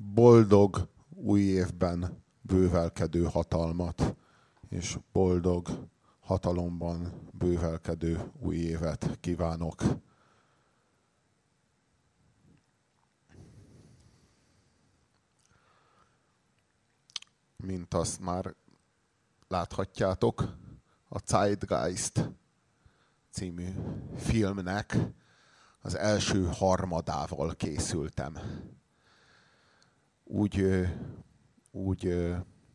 Boldog új évben bővelkedő hatalmat, és boldog hatalomban bővelkedő új évet kívánok. Mint azt már láthatjátok, a Zeitgeist című filmnek az első harmadával készültem. Úgy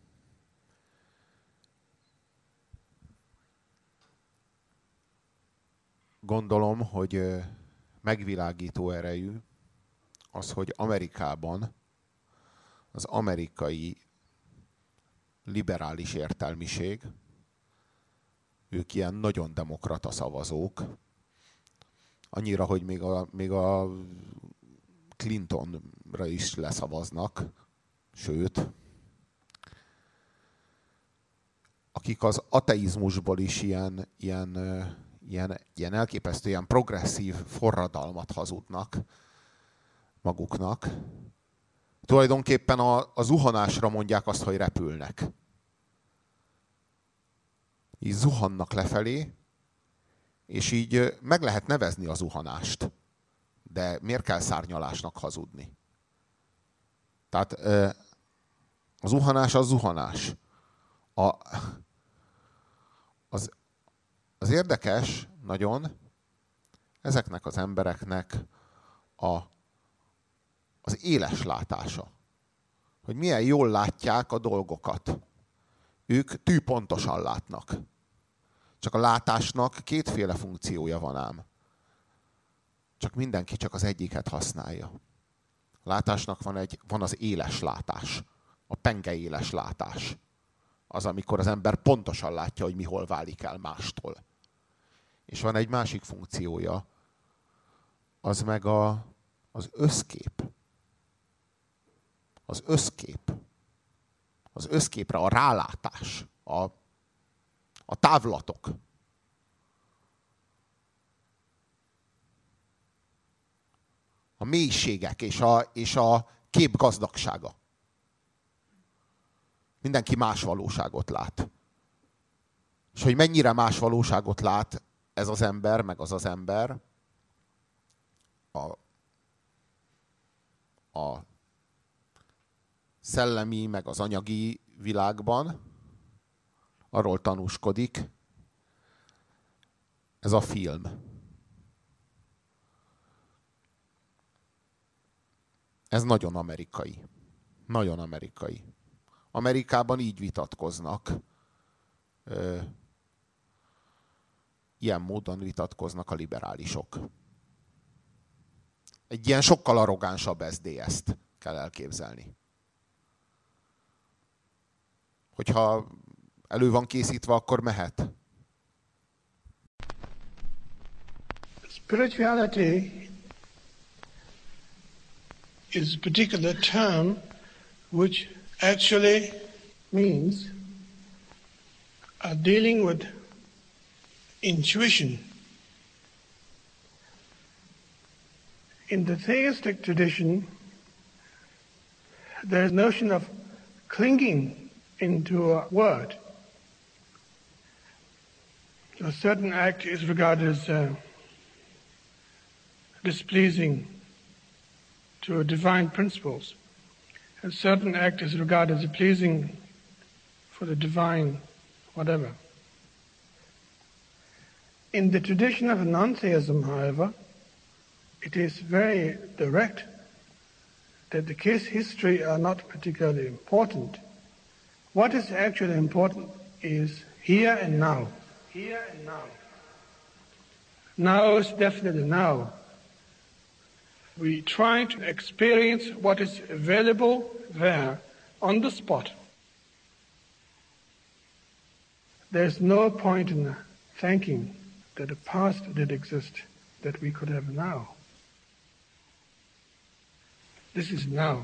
gondolom, hogy megvilágító erejű az, hogy Amerikában az amerikai liberális értelmiség, ők ilyen nagyon demokrata szavazók, annyira, hogy még a Clintonra is leszavaznak, sőt, akik az ateizmusból is ilyen elképesztő, ilyen progresszív forradalmat hazudnak maguknak. Tulajdonképpen a zuhanásra mondják azt, hogy repülnek. Így zuhannak lefelé, és így meg lehet nevezni a zuhanást. De miért kell szárnyalásnak hazudni? Tehát a zuhanás az zuhanás. Az érdekes nagyon ezeknek az embereknek az éles látása. Hogy milyen jól látják a dolgokat. Ők tűpontosan látnak. Csak a látásnak kétféle funkciója van ám. Csak mindenki csak az egyiket használja. A látásnak van az éles látás. A penge éles látás. Az, amikor az ember pontosan látja, hogy mi hol válik el mástól. És van egy másik funkciója. Az meg az összkép. Az összkép. Az összképre a rálátás. A távlatok. A mélységek és a kép gazdagsága. Mindenki más valóságot lát. És hogy mennyire más valóságot lát ez az ember, meg az ember a szellemi, meg az anyagi világban, arról tanúskodik ez a film. Ez nagyon amerikai. Nagyon amerikai. Amerikában így vitatkoznak. Ilyen módon vitatkoznak a liberálisok. Egy ilyen sokkal arrogánsabb SZDSZ-t kell elképzelni. Hogyha elő van készítve, akkor mehet. Spirituality is a particular term which actually means dealing with intuition. In the theistic tradition, there is a notion of clinging into a word. A certain act is regarded as displeasing to divine principles. A certain act is regarded as pleasing for the divine whatever. In the tradition of non-theism, however, it is very direct that the case history are not particularly important. What is actually important is here and now. Here and now. Now is definitely now. We try to experience what is available there on the spot. There's no point in thinking that the past did exist that we could have now. This is now.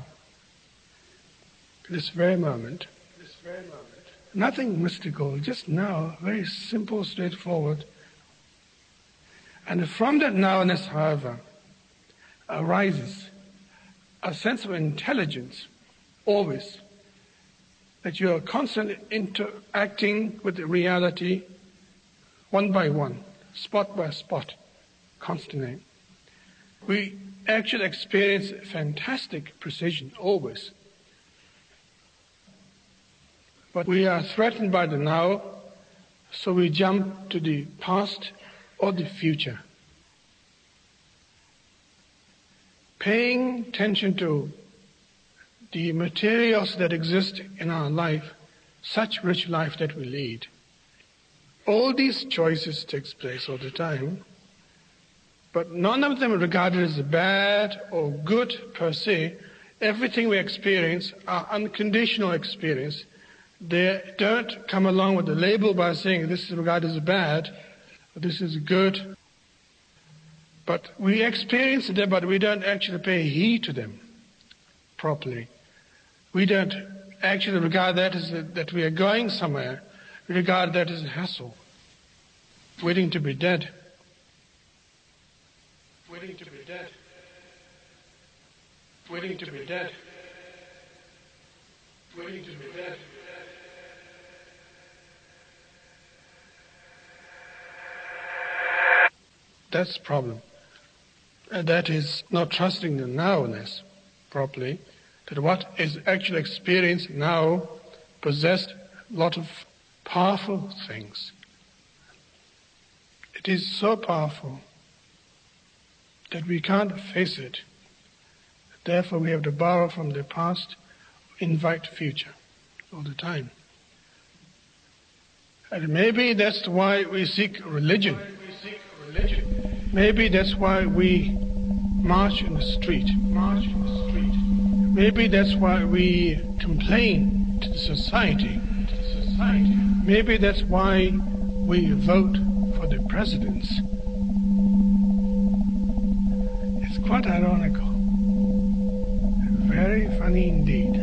This very moment. This very moment. Nothing mystical, just now, very simple, straightforward. And from that nowness, however, arises a sense of intelligence always. That you are constantly interacting with the reality one by one, spot by spot, constantly. We actually experience fantastic precision, always. But we are threatened by the now, so we jump to the past or the future. Paying attention to the materials that exist in our life, such rich life that we lead. All these choices takes place all the time, but none of them are regarded as bad or good per se. Everything we experience are unconditional experience. They don't come along with a label by saying this is regarded as bad, or this is good. But we experience them, but we don't actually pay heed to them properly. We don't actually regard that as that we are going somewhere. We regard that as a hassle, waiting to be dead. Waiting to be dead. Waiting to be dead. Waiting to be dead. That's the problem. And that is not trusting the nowness properly, that what is actually experienced now possessed a lot of powerful things. It is so powerful that we can't face it. Therefore we have to borrow from the past, invite future all the time. And maybe that's why we seek religion. Maybe that's why we march in the street. Maybe that's why we complain to the society. Maybe that's why we vote for the presidents. It's quite ironical. Very funny indeed.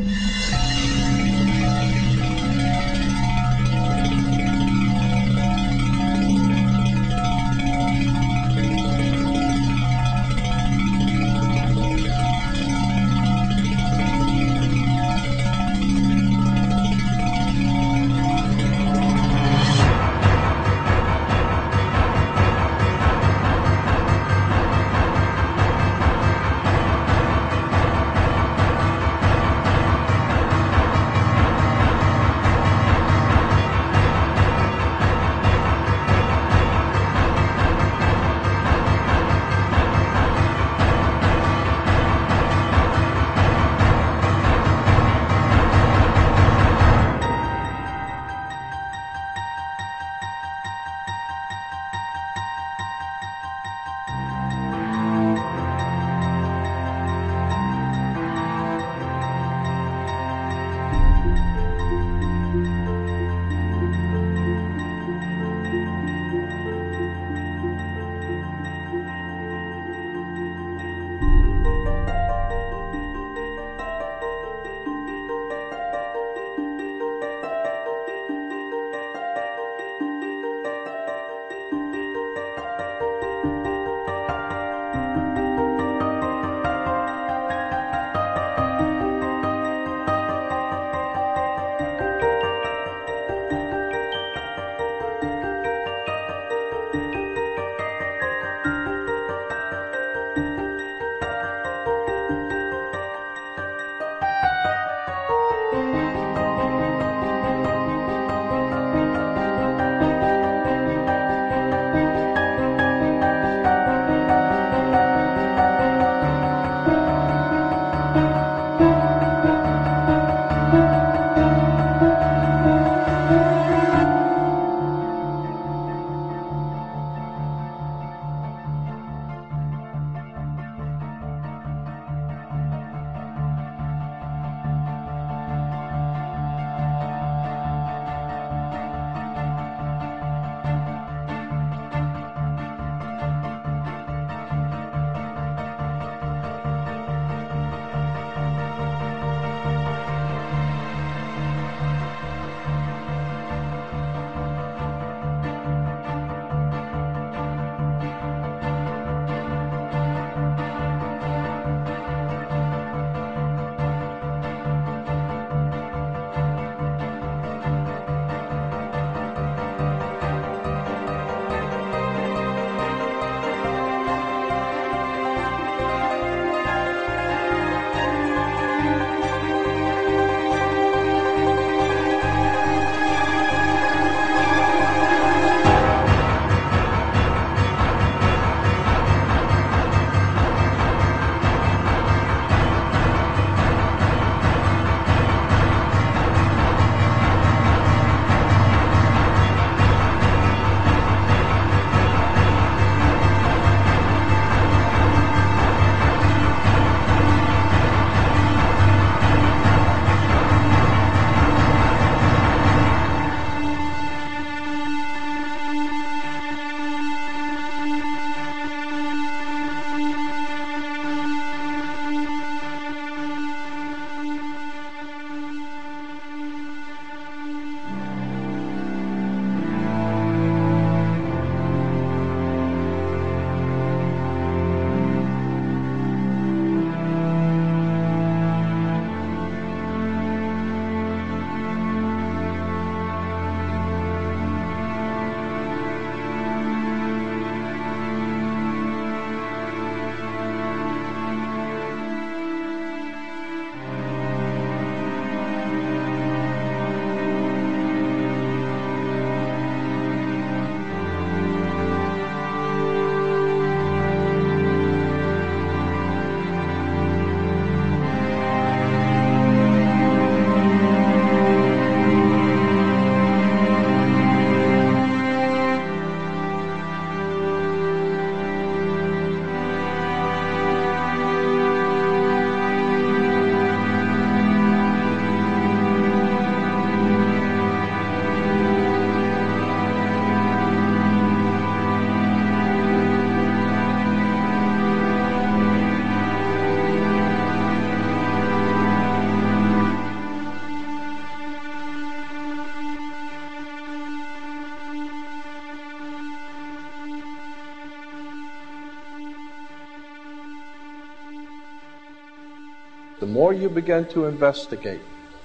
The more you begin to investigate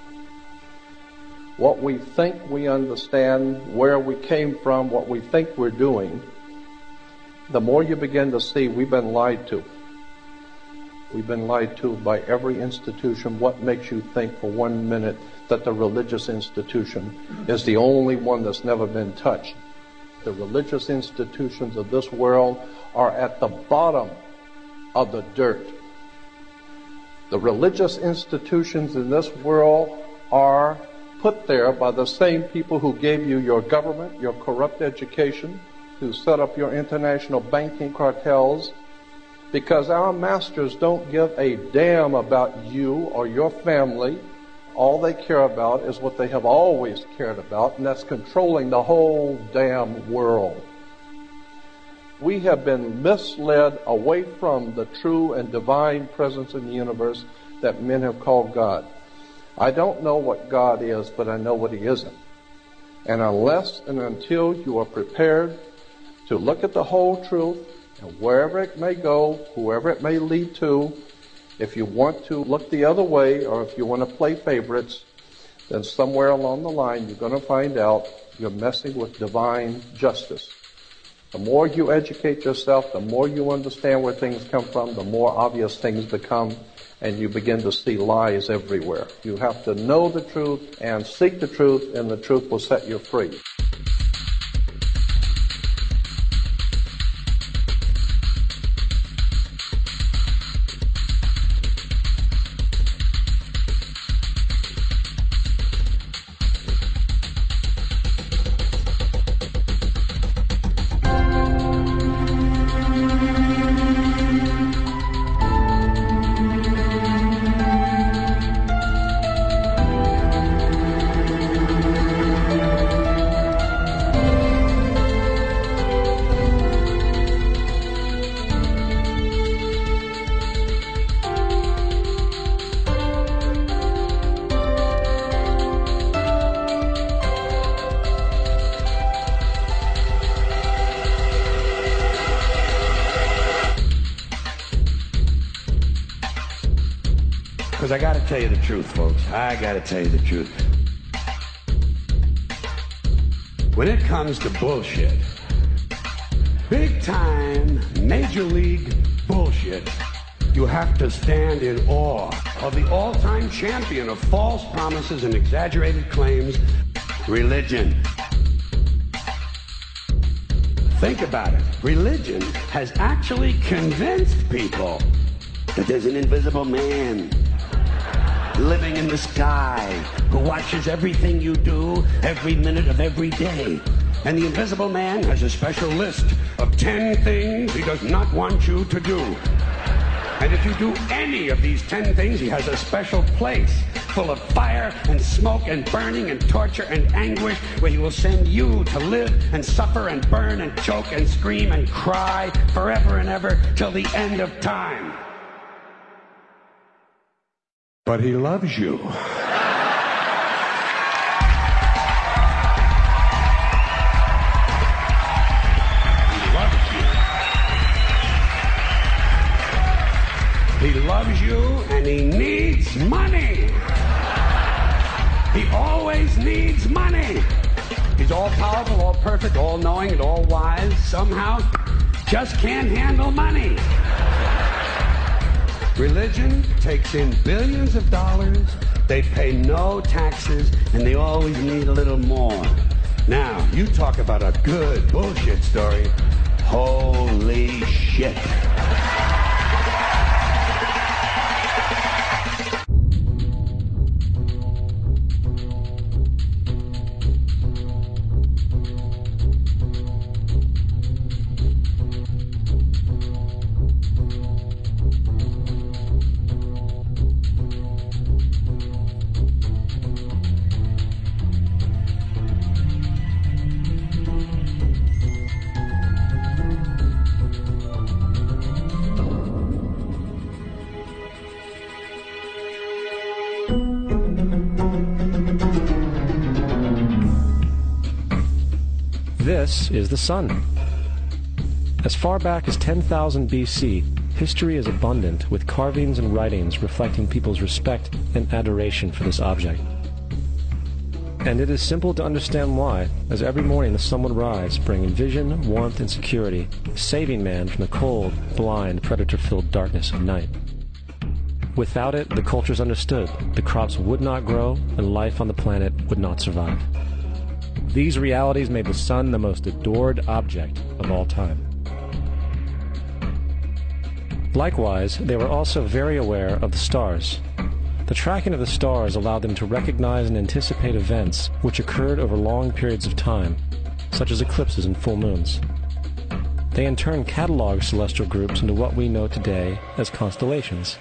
what we think we understand, where we came from, what we think we're doing, the more you begin to see we've been lied to. We've been lied to by every institution. What makes you think for 1 minute that the religious institution is the only one that's never been touched? The religious institutions of this world are at the bottom of the dirt. The religious institutions in this world are put there by the same people who gave you your government, your corrupt education, who set up your international banking cartels, because our masters don't give a damn about you or your family. All they care about is what they have always cared about, and that's controlling the whole damn world. We have been misled away from the true and divine presence in the universe that men have called God. I don't know what God is, but I know what He isn't. And unless and until you are prepared to look at the whole truth, and wherever it may go, whoever it may lead to, if you want to look the other way, or if you want to play favorites, then somewhere along the line you're going to find out you're messing with divine justice. The more you educate yourself, the more you understand where things come from, the more obvious things become, and you begin to see lies everywhere. You have to know the truth and seek the truth, and the truth will set you free. Because I got to tell you the truth, folks. I got to tell you the truth. When it comes to bullshit, big time, major league bullshit, you have to stand in awe of the all-time champion of false promises and exaggerated claims, religion. Think about it. Religion has actually convinced people that there's an invisible man living in the sky who watches everything you do every minute of every day. And the invisible man has a special list of 10 things he does not want you to do. And if you do any of these 10 things, he has a special place full of fire and smoke and burning and torture and anguish where he will send you to live and suffer and burn and choke and scream and cry forever and ever till the end of time. But he loves you. He loves you and he needs money. He always needs money. He's all powerful, all perfect, all knowing, and all wise. Somehow just can't handle money. Religion takes in billions of dollars. They pay no taxes, and they always need a little more. Now, you talk about a good bullshit story. Holy shit. This is the sun. As far back as 10,000 BC, history is abundant with carvings and writings reflecting people's respect and adoration for this object. And it is simple to understand why, as every morning the sun would rise, bringing vision, warmth, and security, saving man from the cold, blind, predator-filled darkness of night. Without it, the cultures understood, the crops would not grow, and life on the planet would not survive. These realities made the sun the most adored object of all time. Likewise, they were also very aware of the stars. The tracking of the stars allowed them to recognize and anticipate events which occurred over long periods of time, such as eclipses and full moons. They in turn cataloged celestial groups into what we know today as constellations.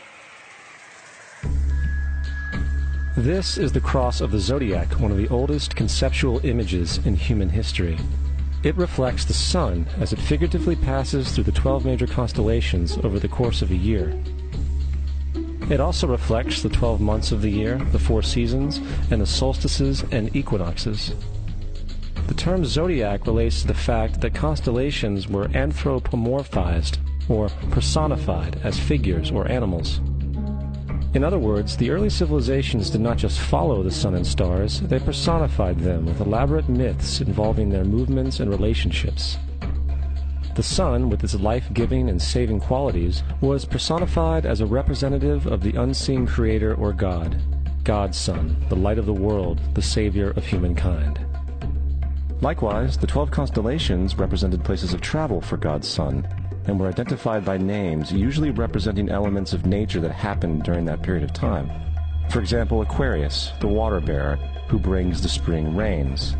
This is the cross of the zodiac, one of the oldest conceptual images in human history. It reflects the sun as it figuratively passes through the 12 major constellations over the course of a year. It also reflects the 12 months of the year, the 4 seasons, and the solstices and equinoxes. The term zodiac relates to the fact that constellations were anthropomorphized, or personified, as figures or animals. In other words, the early civilizations did not just follow the sun and stars, they personified them with elaborate myths involving their movements and relationships. The sun, with its life-giving and saving qualities, was personified as a representative of the unseen creator or God, God's Son, the light of the world, the savior of humankind. Likewise, the 12 constellations represented places of travel for God's Son, and were identified by names usually representing elements of nature that happened during that period of time. For example, Aquarius, the water bearer, who brings the spring rains.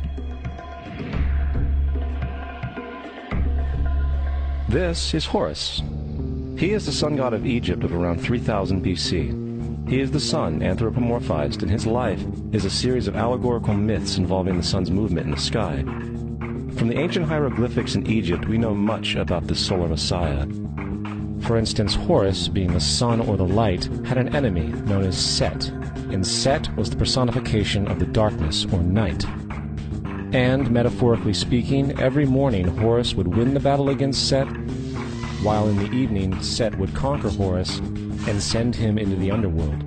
This is Horus. He is the sun god of Egypt of around 3000 BC. He is the sun anthropomorphized, and his life is a series of allegorical myths involving the sun's movement in the sky. From the ancient hieroglyphics in Egypt, we know much about this solar messiah. For instance, Horus, being the sun or the light, had an enemy known as Set, and Set was the personification of the darkness or night. And, metaphorically speaking, every morning Horus would win the battle against Set, while in the evening Set would conquer Horus and send him into the underworld.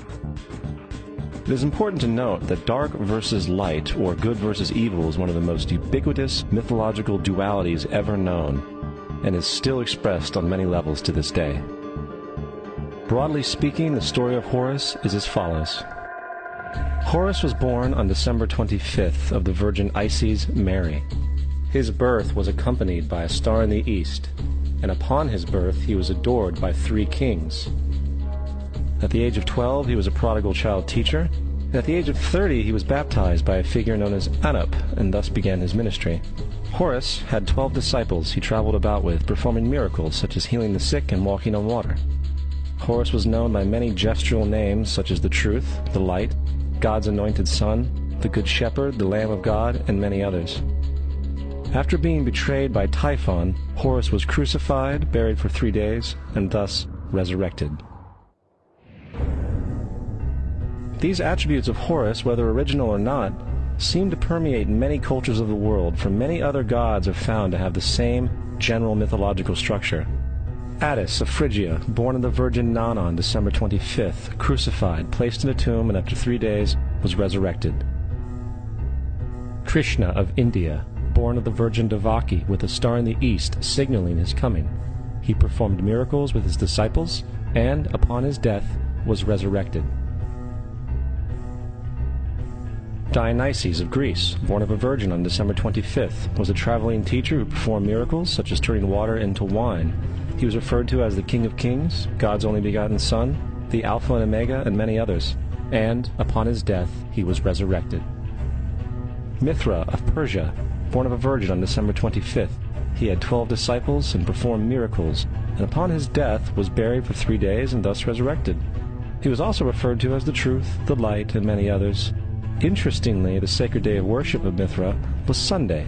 It is important to note that dark versus light, or good versus evil, is one of the most ubiquitous mythological dualities ever known, and is still expressed on many levels to this day. Broadly speaking, the story of Horus is as follows. Horus was born on December 25th of the Virgin Isis Mary. His birth was accompanied by a star in the east, and upon his birth he was adored by 3 kings. At the age of 12, he was a prodigal child teacher, and at the age of 30, he was baptized by a figure known as Anup, and thus began his ministry. Horus had 12 disciples he traveled about with, performing miracles such as healing the sick and walking on water. Horus was known by many gestural names such as the Truth, the Light, God's Anointed Son, the Good Shepherd, the Lamb of God, and many others. After being betrayed by Typhon, Horus was crucified, buried for 3 days, and thus resurrected. These attributes of Horus, whether original or not, seem to permeate many cultures of the world, for many other gods are found to have the same general mythological structure. Attis of Phrygia, born of the Virgin Nana on December 25th, crucified, placed in a tomb, and after 3 days was resurrected. Krishna of India, born of the Virgin Devaki, with a star in the east signaling his coming. He performed miracles with his disciples, and, upon his death, was resurrected. Dionysius of Greece, born of a virgin on December 25th, was a traveling teacher who performed miracles such as turning water into wine. He was referred to as the King of Kings, God's only begotten Son, the Alpha and Omega, and many others. And, upon his death, he was resurrected. Mithra of Persia, born of a virgin on December 25th, he had 12 disciples and performed miracles, and upon his death was buried for 3 days and thus resurrected. He was also referred to as the Truth, the Light, and many others. Interestingly, the sacred day of worship of Mithra was Sunday.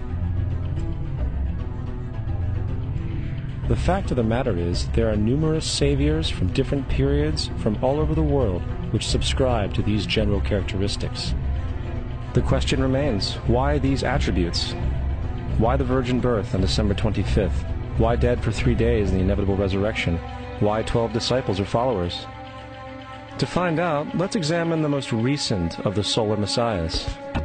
The fact of the matter is, there are numerous saviors from different periods from all over the world which subscribe to these general characteristics. The question remains, why these attributes? Why the virgin birth on December 25th? Why dead for 3 days in the inevitable resurrection? Why 12 disciples or followers? To find out, let's examine the most recent of the solar messiahs.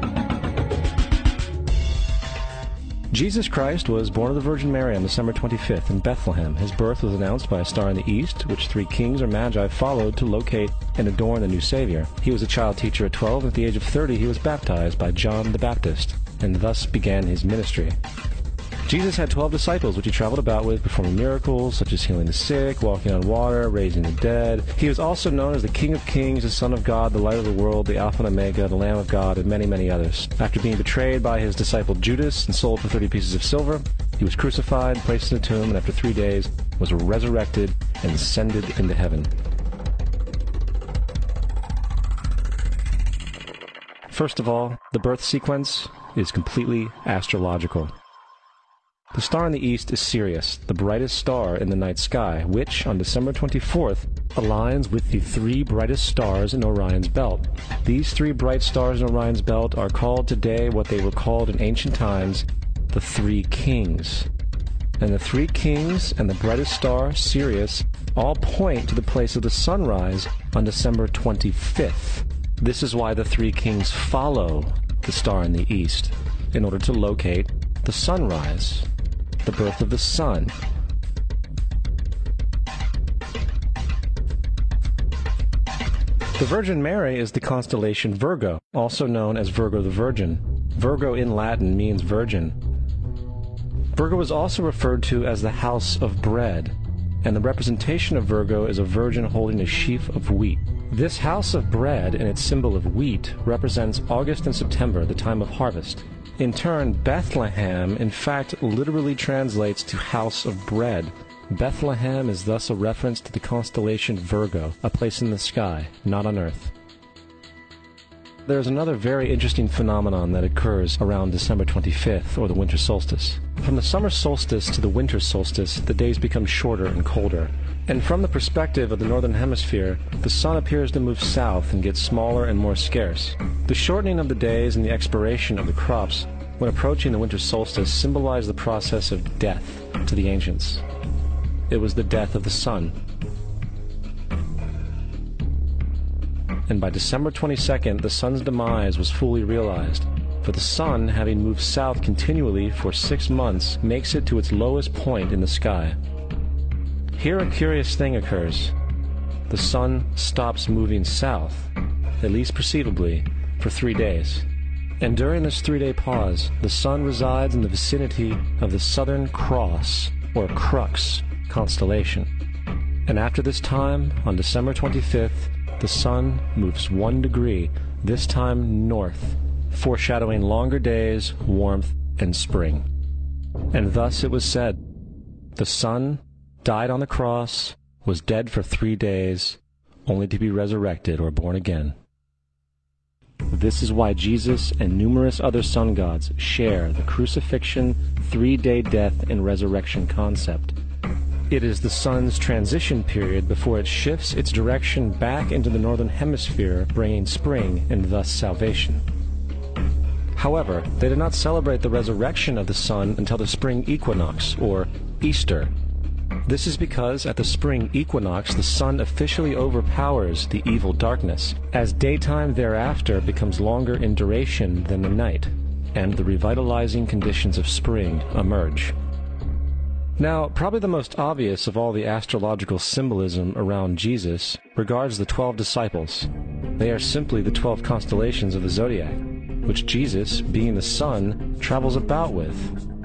Jesus Christ was born of the Virgin Mary on December 25th in Bethlehem. His birth was announced by a star in the east, which 3 kings or magi followed to locate and adorn the new Savior. He was a child teacher at 12, and at the age of 30 he was baptized by John the Baptist, and thus began his ministry. Jesus had 12 disciples, which he traveled about with, performing miracles such as healing the sick, walking on water, raising the dead. He was also known as the King of Kings, the Son of God, the Light of the World, the Alpha and Omega, the Lamb of God, and many, many others. After being betrayed by his disciple Judas and sold for 30 pieces of silver, he was crucified, placed in a tomb, and after 3 days was resurrected and ascended into heaven. First of all, the birth sequence is completely astrological. The star in the east is Sirius, the brightest star in the night sky, which, on December 24th, aligns with the 3 brightest stars in Orion's belt. These 3 bright stars in Orion's belt are called today what they were called in ancient times, the 3 kings. And the 3 kings and the brightest star, Sirius, all point to the place of the sunrise on December 25th. This is why the 3 kings follow the star in the east, in order to locate the sunrise, the birth of the sun. The Virgin Mary is the constellation Virgo, also known as Virgo the Virgin. Virgo in Latin means virgin. Virgo is also referred to as the house of bread, and the representation of Virgo is a virgin holding a sheaf of wheat. This house of bread and its symbol of wheat represents August and September, the time of harvest. In turn, Bethlehem, in fact, literally translates to house of bread. Bethlehem is thus a reference to the constellation Virgo, a place in the sky, not on earth. There's another very interesting phenomenon that occurs around December 25th, or the winter solstice. From the summer solstice to the winter solstice, the days become shorter and colder. And from the perspective of the northern hemisphere, the sun appears to move south and get smaller and more scarce. The shortening of the days and the expiration of the crops when approaching the winter solstice symbolized the process of death to the ancients. It was the death of the sun. And by December 22nd, the sun's demise was fully realized, for the sun, having moved south continually for 6 months, makes it to its lowest point in the sky. Here a curious thing occurs. The sun stops moving south, at least perceivably, for 3 days. And during this 3-day pause, the sun resides in the vicinity of the Southern Cross, or Crux, constellation. And after this time, on December 25th, the sun moves 1 degree, this time north, foreshadowing longer days, warmth, and spring. And thus it was said, the sun died on the cross, was dead for 3 days, only to be resurrected or born again. This is why Jesus and numerous other sun gods share the crucifixion, 3-day death, and resurrection concept. It is the sun's transition period before it shifts its direction back into the northern hemisphere, bringing spring and thus salvation. However, they did not celebrate the resurrection of the sun until the spring equinox, or Easter. This is because at the spring equinox the sun officially overpowers the evil darkness, as daytime thereafter becomes longer in duration than the night, and the revitalizing conditions of spring emerge. Now, probably the most obvious of all the astrological symbolism around Jesus regards the 12 disciples. They are simply the 12 constellations of the zodiac, which Jesus, being the sun, travels about with.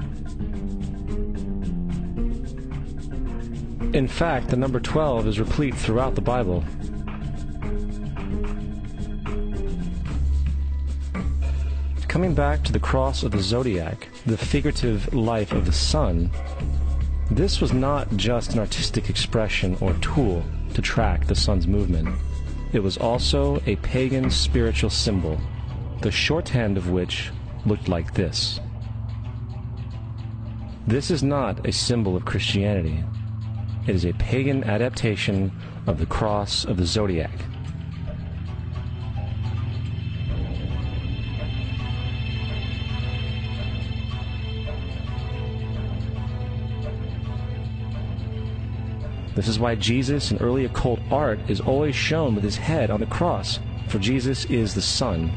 In fact, the number 12 is replete throughout the Bible. Coming back to the cross of the zodiac, the figurative life of the sun, this was not just an artistic expression or tool to track the sun's movement. It was also a pagan spiritual symbol, the shorthand of which looked like this. This is not a symbol of Christianity. It is a pagan adaptation of the cross of the zodiac. This is why Jesus in early occult art is always shown with his head on the cross, for Jesus is the Son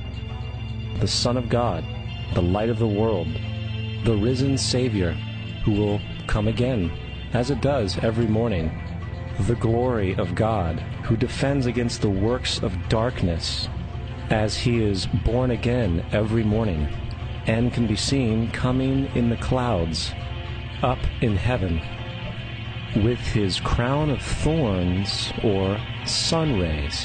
of God, the light of the world, the risen Savior who will come again, as it does every morning, the glory of God who defends against the works of darkness, as he is born again every morning and can be seen coming in the clouds up in heaven with his crown of thorns or sun rays.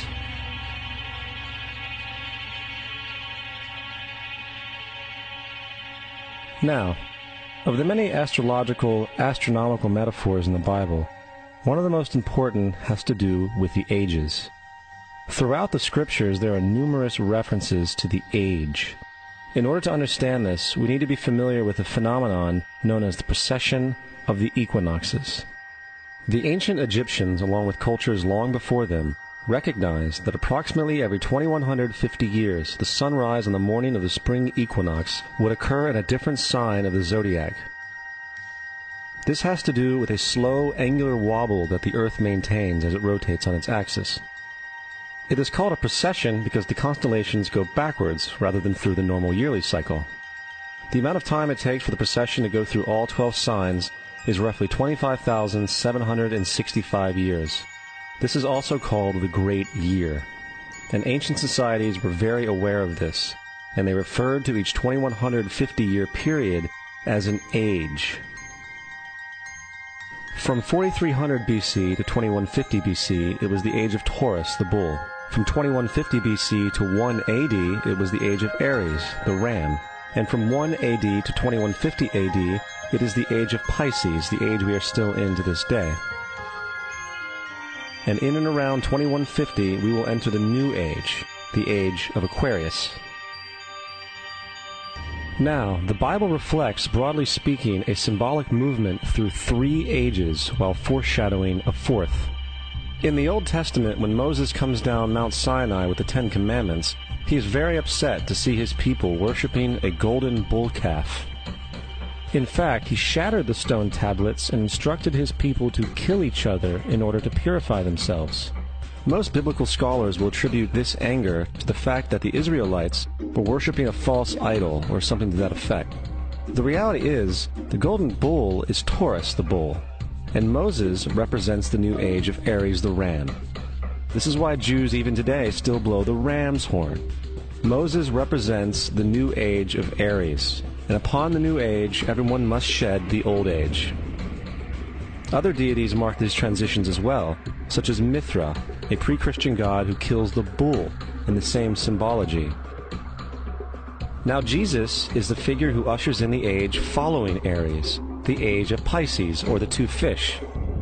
Now, of the many astronomical metaphors in the Bible, one of the most important has to do with the ages. Throughout the scriptures, there are numerous references to the age. In order to understand this, we need to be familiar with a phenomenon known as the precession of the equinoxes. The ancient Egyptians, along with cultures long before them, recognized that approximately every 2150 years, the sunrise on the morning of the spring equinox would occur in a different sign of the zodiac. This has to do with a slow, angular wobble that the Earth maintains as it rotates on its axis. It is called a precession because the constellations go backwards rather than through the normal yearly cycle. The amount of time it takes for the precession to go through all 12 signs is roughly 25,765 years. This is also called the Great Year, and ancient societies were very aware of this, and they referred to each 2150-year period as an age. From 4300 BC to 2150 BC, it was the age of Taurus, the bull. From 2150 BC to 1 AD, it was the age of Aries, the ram. And from 1 AD to 2150 AD, it is the age of Pisces, the age we are still in to this day. And in and around 2150, we will enter the new age, the age of Aquarius. Now, the Bible reflects, broadly speaking, a symbolic movement through 3 ages while foreshadowing a 4th. In the Old Testament, when Moses comes down Mount Sinai with the 10 Commandments, he is very upset to see his people worshiping a golden bull calf. In fact, he shattered the stone tablets and instructed his people to kill each other in order to purify themselves. Most biblical scholars will attribute this anger to the fact that the Israelites were worshiping a false idol or something to that effect. The reality is, the golden bull is Taurus the bull, and Moses represents the new age of Aries the ram. This is why Jews even today still blow the ram's horn. Moses represents the new age of Aries, and upon the new age, everyone must shed the old age. Other deities mark these transitions as well, such as Mithra, a pre-Christian god who kills the bull in the same symbology. Now Jesus is the figure who ushers in the age following Aries, the age of Pisces, or the 2 fish.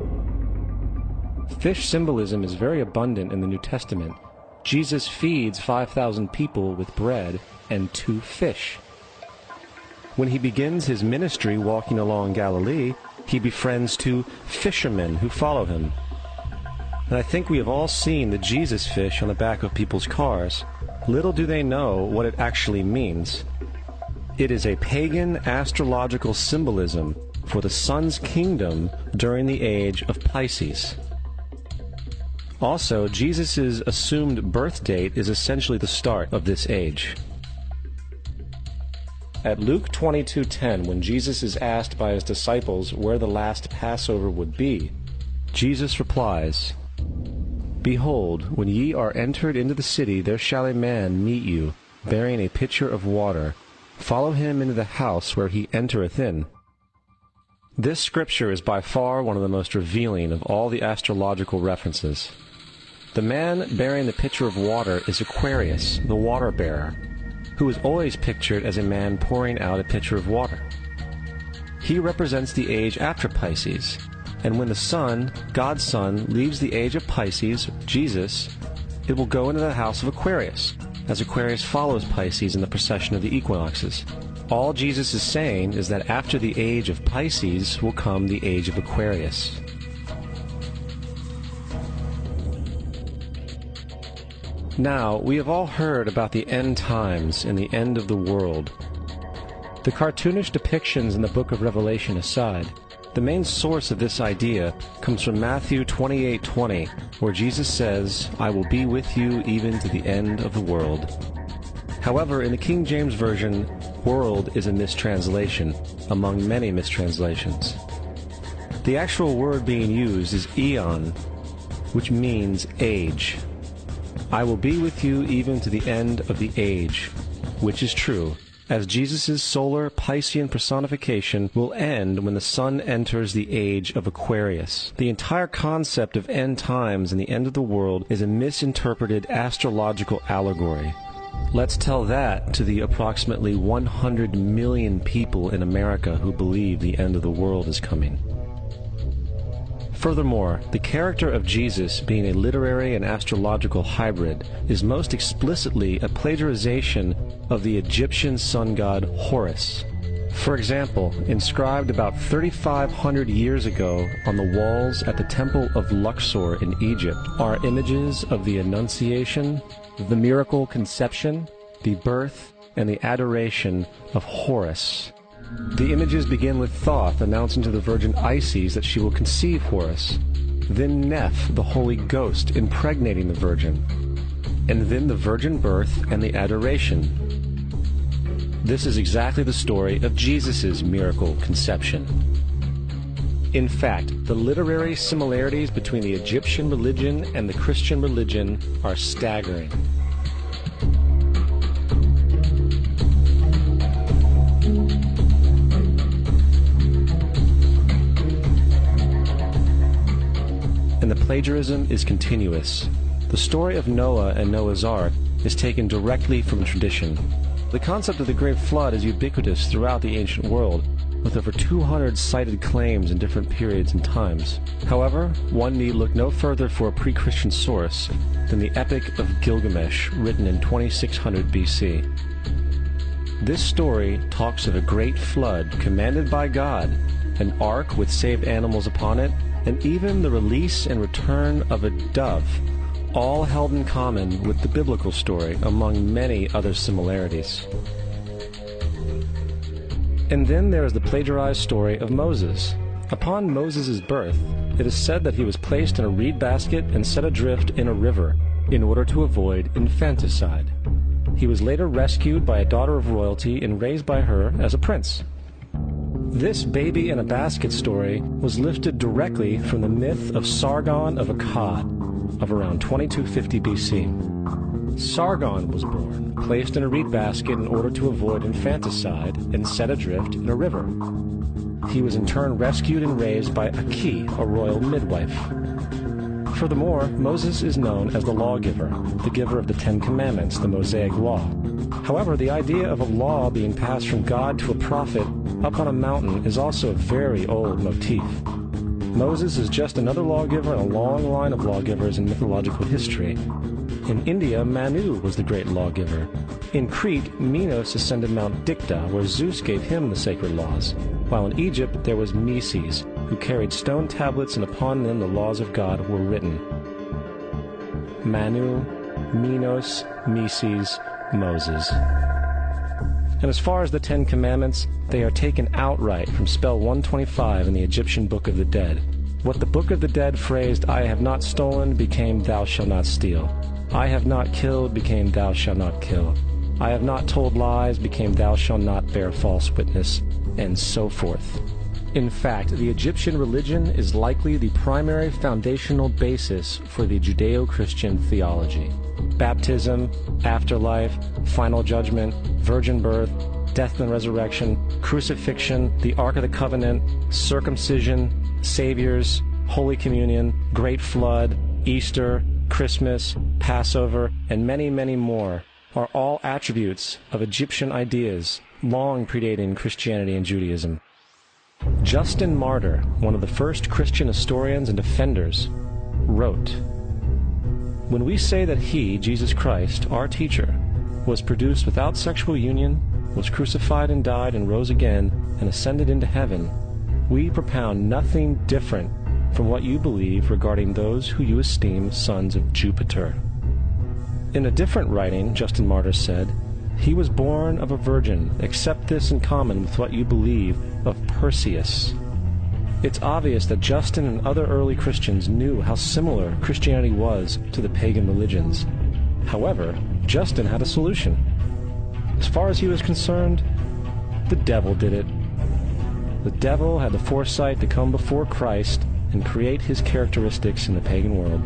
Fish symbolism is very abundant in the New Testament. Jesus feeds 5,000 people with bread and 2 fish. When he begins his ministry walking along Galilee, he befriends 2 fishermen who follow him. And I think we have all seen the Jesus fish on the back of people's cars. Little do they know what it actually means. It is a pagan astrological symbolism for the sun's kingdom during the age of Pisces. Also, Jesus' assumed birth date is essentially the start of this age. At Luke 22:10, when Jesus is asked by his disciples where the last Passover would be, Jesus replies, "Behold, when ye are entered into the city, there shall a man meet you, bearing a pitcher of water. Follow him into the house where he entereth in." This scripture is by far one of the most revealing of all the astrological references. The man bearing the pitcher of water is Aquarius, the water bearer, who is always pictured as a man pouring out a pitcher of water. He represents the age after Pisces, and when the sun, God's Son, leaves the age of Pisces, Jesus, it will go into the house of Aquarius, as Aquarius follows Pisces in the precession of the equinoxes. All Jesus is saying is that after the age of Pisces will come the age of Aquarius. Now, we have all heard about the end times and the end of the world. The cartoonish depictions in the book of Revelation aside, The main source of this idea comes from Matthew 28:20, where Jesus says, "I will be with you even to the end of the world." However, in the King James Version, world is a mistranslation, among many mistranslations. The actual word being used is eon, which means age. I will be with you even to the end of the age, which is true, as Jesus' solar Piscean personification will end when the sun enters the age of Aquarius. The entire concept of end times and the end of the world is a misinterpreted astrological allegory. Let's tell that to the approximately 100 million people in America who believe the end of the world is coming. Furthermore, the character of Jesus being a literary and astrological hybrid is most explicitly a plagiarization of the Egyptian sun god Horus. For example, inscribed about 3,500 years ago on the walls at the Temple of Luxor in Egypt are images of the Annunciation, the miracle conception, the birth, and the adoration of Horus. The images begin with Thoth announcing to the Virgin Isis that she will conceive Horus, then Neph, the Holy Ghost, impregnating the Virgin, and then the virgin birth and the adoration. This is exactly the story of Jesus' miracle conception. In fact, the literary similarities between the Egyptian religion and the Christian religion are staggering. And the plagiarism is continuous. The story of Noah and Noah's Ark is taken directly from tradition. The concept of the Great Flood is ubiquitous throughout the ancient world, with over 200 cited claims in different periods and times. However, one need look no further for a pre-Christian source than the Epic of Gilgamesh, written in 2600 BC. This story talks of a great flood commanded by God, an ark with saved animals upon it, and even the release and return of a dove, all held in common with the biblical story among many other similarities. And then there is the plagiarized story of Moses. Upon Moses' birth, it is said that he was placed in a reed basket and set adrift in a river in order to avoid infanticide. He was later rescued by a daughter of royalty and raised by her as a prince. This baby in a basket story was lifted directly from the myth of Sargon of Akkad of around 2250 BC. Sargon was born, placed in a reed basket in order to avoid infanticide, and set adrift in a river. He was in turn rescued and raised by Aki, a royal midwife. Furthermore, Moses is known as the lawgiver, the giver of the Ten Commandments, the Mosaic Law. However, the idea of a law being passed from God to a prophet up on a mountain is also a very old motif. Moses is just another lawgiver in a long line of lawgivers in mythological history. In India, Manu was the great lawgiver. In Crete, Minos ascended Mount Dicta, where Zeus gave him the sacred laws, while in Egypt there was Meses, who carried stone tablets and upon them the laws of God were written. Manu, Minos, Meses, Moses. And as far as the Ten Commandments, they are taken outright from spell 125 in the Egyptian Book of the Dead. What the Book of the Dead phrased, "I have not stolen," became "Thou shalt not steal." "I have not killed," became "Thou shalt not kill." "I have not told lies," became "Thou shalt not bear false witness," and so forth. In fact, the Egyptian religion is likely the primary foundational basis for the Judeo-Christian theology. Baptism, afterlife, final judgment, virgin birth, death and resurrection, crucifixion, the Ark of the Covenant, circumcision, saviors, Holy Communion, Great Flood, Easter, Christmas, Passover, and many, many more are all attributes of Egyptian ideas long predating Christianity and Judaism. Justin Martyr, one of the first Christian historians and defenders, wrote, "When we say that he, Jesus Christ, our teacher, was produced without sexual union, was crucified and died and rose again and ascended into heaven, we propound nothing different from what you believe regarding those who you esteem sons of Jupiter." In a different writing, Justin Martyr said, "He was born of a virgin, except this in common with what you believe of Perseus." It's obvious that Justin and other early Christians knew how similar Christianity was to the pagan religions. However, Justin had a solution. As far as he was concerned, the devil did it. The devil had the foresight to come before Christ and create his characteristics in the pagan world.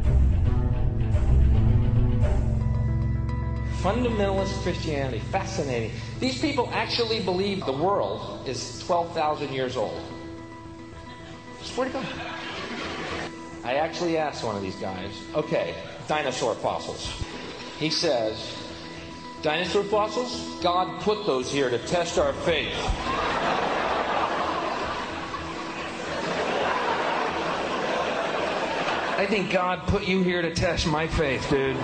Fundamentalist Christianity, fascinating. These people actually believe the world is 12,000 years old. Swear to God. I actually asked one of these guys, okay, dinosaur fossils. He says, dinosaur fossils? God put those here to test our faith. I think God put you here to test my faith, dude.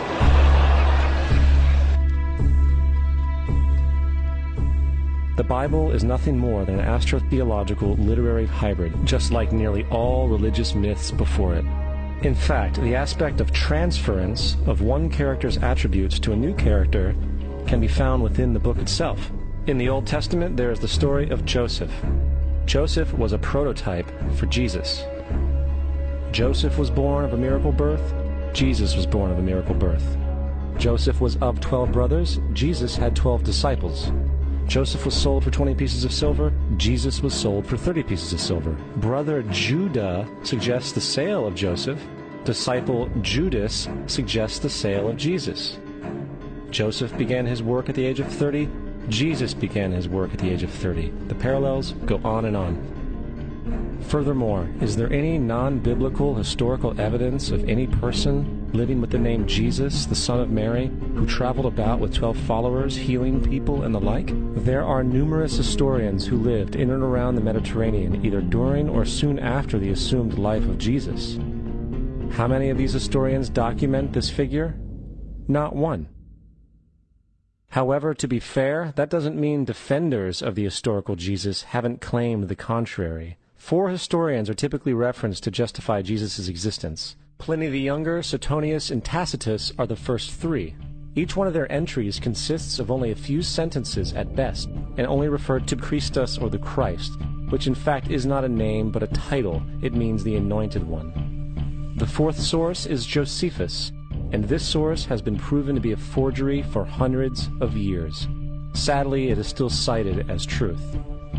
The Bible is nothing more than an astrotheological literary hybrid, just like nearly all religious myths before it. In fact, the aspect of transference of one character's attributes to a new character can be found within the book itself. In the Old Testament, there is the story of Joseph. Joseph was a prototype for Jesus. Joseph was born of a miracle birth. Jesus was born of a miracle birth. Joseph was of 12 brothers. Jesus had 12 disciples. Joseph was sold for 20 pieces of silver. Jesus was sold for 30 pieces of silver. Brother Judah suggests the sale of Joseph. Disciple Judas suggests the sale of Jesus. Joseph began his work at the age of 30. Jesus began his work at the age of 30. The parallels go on and on. Furthermore, is there any non-biblical historical evidence of any person living with the name Jesus, the son of Mary, who traveled about with 12 followers, healing people and the like? There are numerous historians who lived in and around the Mediterranean, either during or soon after the assumed life of Jesus. How many of these historians document this figure? Not one. However, to be fair, that doesn't mean defenders of the historical Jesus haven't claimed the contrary. 4 historians are typically referenced to justify Jesus' existence. Pliny the Younger, Suetonius, and Tacitus are the first 3. Each one of their entries consists of only a few sentences at best, and only refer to Christus or the Christ, which in fact is not a name but a title. It means the Anointed One. The 4th source is Josephus, and this source has been proven to be a forgery for hundreds of years. Sadly, it is still cited as truth.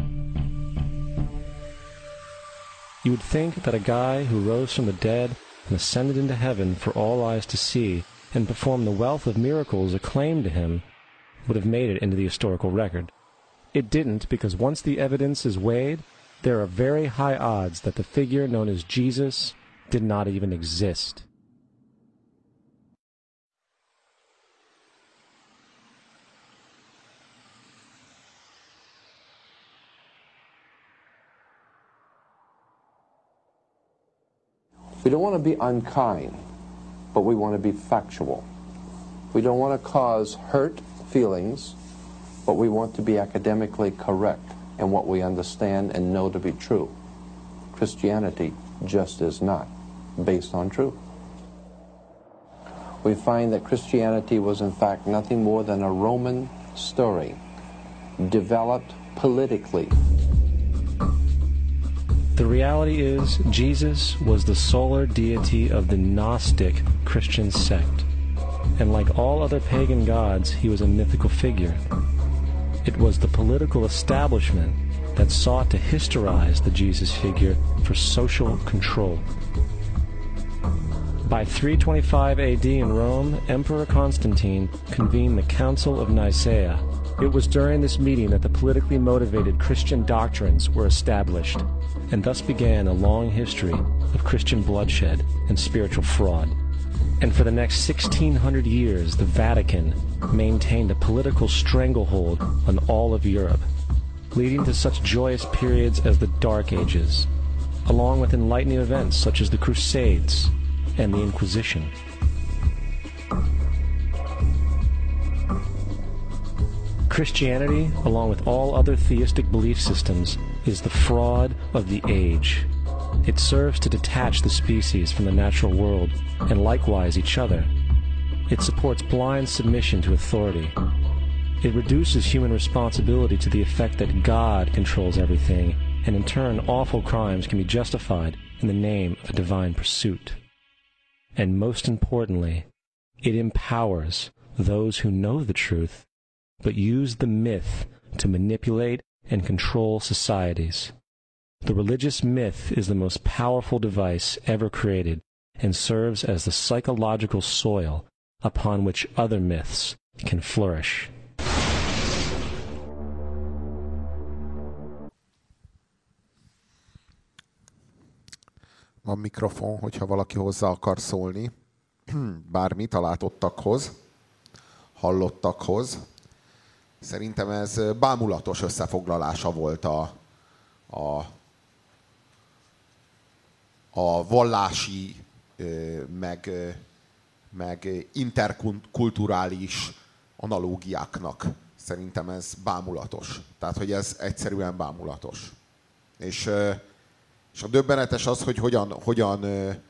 You would think that a guy who rose from the dead and ascended into heaven for all eyes to see and performed the wealth of miracles acclaimed to him would have made it into the historical record. It didn't, because once the evidence is weighed, there are very high odds that the figure known as Jesus did not even exist. We don't want to be unkind, but we want to be factual. We don't want to cause hurt feelings, but we want to be academically correct in what we understand and know to be true. Christianity just is not based on truth. We find that Christianity was in fact nothing more than a Roman story developed politically. The reality is, Jesus was the solar deity of the Gnostic Christian sect, and like all other pagan gods, he was a mythical figure. It was the political establishment that sought to historize the Jesus figure for social control. By 325 AD in Rome, Emperor Constantine convened the Council of Nicaea. It was during this meeting that the politically motivated Christian doctrines were established, and thus began a long history of Christian bloodshed and spiritual fraud. And for the next 1,600 years, the Vatican maintained a political stranglehold on all of Europe, leading to such joyous periods as the Dark Ages, along with enlightening events such as the Crusades and the Inquisition. Christianity, along with all other theistic belief systems, is the fraud of the age. It serves to detach the species from the natural world, and likewise each other. It supports blind submission to authority. It reduces human responsibility to the effect that God controls everything, and in turn awful crimes can be justified in the name of a divine pursuit. And most importantly, it empowers those who know the truth, but use the myth to manipulate and control societies. The religious myth is the most powerful device ever created and serves as the psychological soil upon which other myths can flourish. Van mikrofon, hogyha valaki hozzá akar szólni. Bármit a látottakhoz, hallottakhoz. Szerintem ez bámulatos összefoglalása volt a vallási, meg interkulturális analógiáknak. Szerintem ez bámulatos. Tehát, hogy ez egyszerűen bámulatos. És a döbbenetes az, hogy hogyan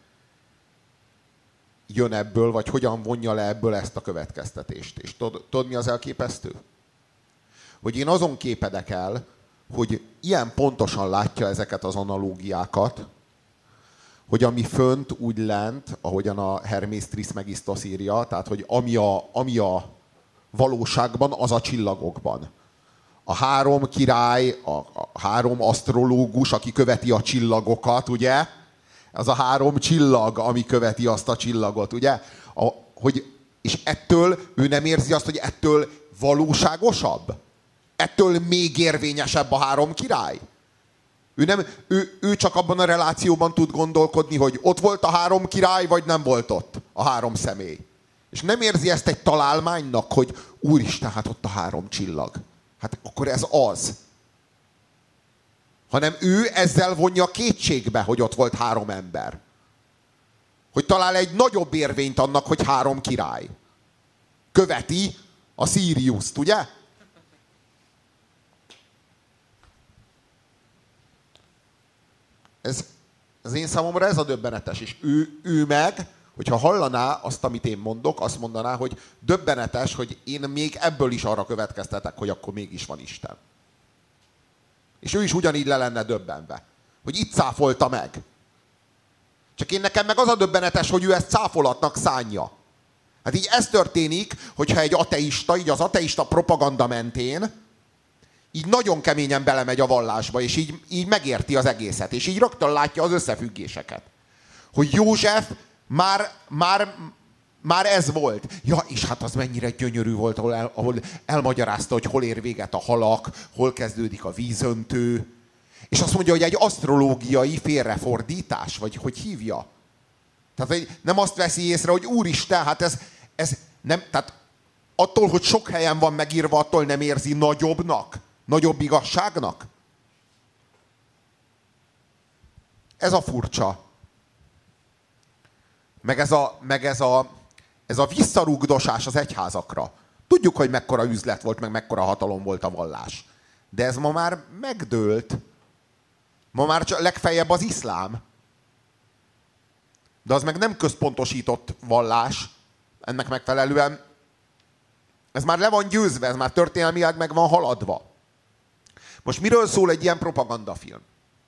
jön ebből, vagy hogyan vonja le ebből ezt a következtetést. És tudod, mi az elképesztő? Hogy én azon képedek el, hogy ilyen pontosan látja ezeket az analógiákat, hogy ami fönt, úgy lent, ahogyan a Hermes Trismegistos írja, tehát, hogy ami a valóságban, az a csillagokban. A 3 király, a 3 asztrológus, aki követi a csillagokat, ugye? Az a 3 csillag, ami követi azt a csillagot, ugye? És ettől ő nem érzi azt, hogy ettől valóságosabb? Ettől még érvényesebb a 3 király? Ő csak abban a relációban tud gondolkodni, hogy ott volt a 3 király, vagy nem volt ott a 3 személy. És nem érzi ezt egy találmánynak, hogy úristen, hát ott a 3 csillag. Hát akkor ez az. Hanem ő ezzel vonja kétségbe, hogy ott volt 3 ember. Hogy talál egy nagyobb érvényt annak, hogy 3 király. Követi a Siriust, ugye? Ez én számomra ez a döbbenetes. És ő meg, hogyha hallaná azt, amit én mondok, azt mondaná, hogy döbbenetes, hogy én még ebből is arra következtetek, hogy akkor mégis van Isten. És ő is ugyanígy le lenne döbbenve, hogy itt cáfolta meg. Csak én nekem meg az a döbbenetes, hogy ő ezt cáfolatnak szánja. Hát így ez történik, hogyha egy ateista, így az ateista propaganda mentén, így nagyon keményen belemegy a vallásba, és így megérti az egészet, és így rögtön látja az összefüggéseket. Hogy József már ez volt. Ja, és hát az mennyire gyönyörű volt, ahol elmagyarázta, hogy hol ér véget a halak, hol kezdődik a vízöntő. És azt mondja, hogy egy asztrológiai félrefordítás, vagy hogy hívja. Tehát nem azt veszi észre, hogy úristen, hát ez nem, tehát attól, hogy sok helyen van megírva, attól nem érzi nagyobbnak, nagyobb igazságnak. Ez a furcsa. Meg ez a visszarúgdosás az egyházakra. Tudjuk, hogy mekkora üzlet volt, meg mekkora hatalom volt a vallás. De ez ma már megdőlt. Ma már csak legfeljebb az iszlám. De az meg nem központosított vallás. Ennek megfelelően ez már le van győzve, ez már történelmileg meg van haladva. Most miről szól egy ilyen propagandafilm?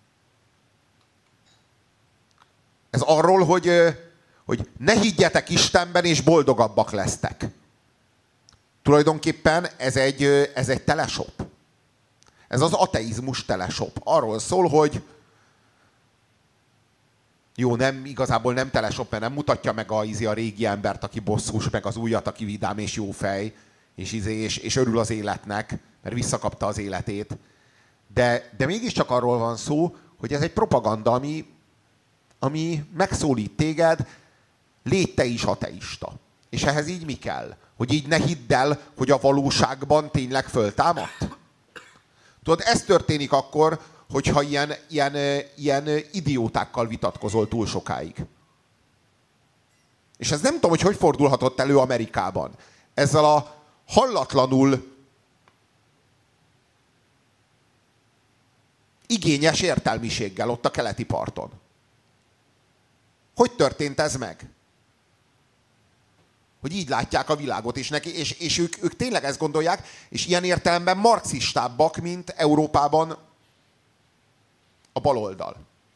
Ez arról, hogy ne higgyetek Istenben, és boldogabbak lesztek. Tulajdonképpen ez egy teleshop. Ez az ateizmus teleshop. Arról szól, hogy jó, igazából nem teleshop, mert nem mutatja meg a régi embert, aki bosszús, meg az újat, aki vidám és jó fej, és örül az életnek, mert visszakapta az életét. De mégiscsak arról van szó, hogy ez egy propaganda, ami megszólít téged, légy te is ateista. És ehhez így mi kell? Hogy így ne hidd el, hogy a valóságban tényleg föltámadt? Tudod, ez történik akkor, hogyha ilyen idiótákkal vitatkozol túl sokáig. És ez nem tudom, hogy fordulhatott elő Amerikában. Ezzel a hallatlanul igényes értelmiséggel ott a keleti parton. Hogy történt ez meg? Hogy így látják a világot, és ők tényleg ezt gondolják, és ilyen értelemben marxistábbak, mint Európában A baloldal.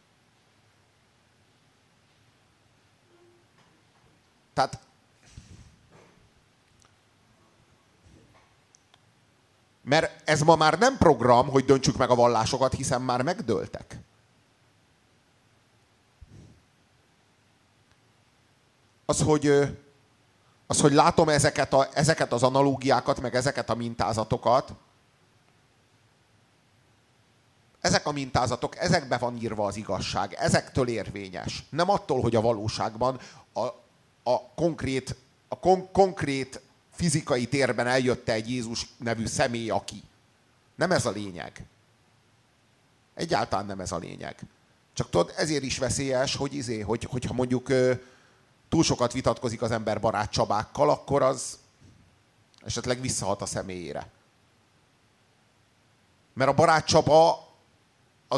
Tehát mert ez ma már nem program, hogy döntsük meg a vallásokat, hiszen már megdőltek. Az, hogy látom ezeket az analógiákat, meg ezeket a mintázatokat, ezek a mintázatok, ezekbe van írva az igazság, ezektől érvényes. Nem attól, hogy a valóságban a konkrét fizikai térben eljött egy Jézus nevű személy, aki. Nem ez a lényeg. Egyáltalán nem ez a lényeg. Csak tudod, ezért is veszélyes, hogyha mondjuk túl sokat vitatkozik az ember Barát Csabákkal, akkor az esetleg visszahat a személyére. Mert a Barát Csaba az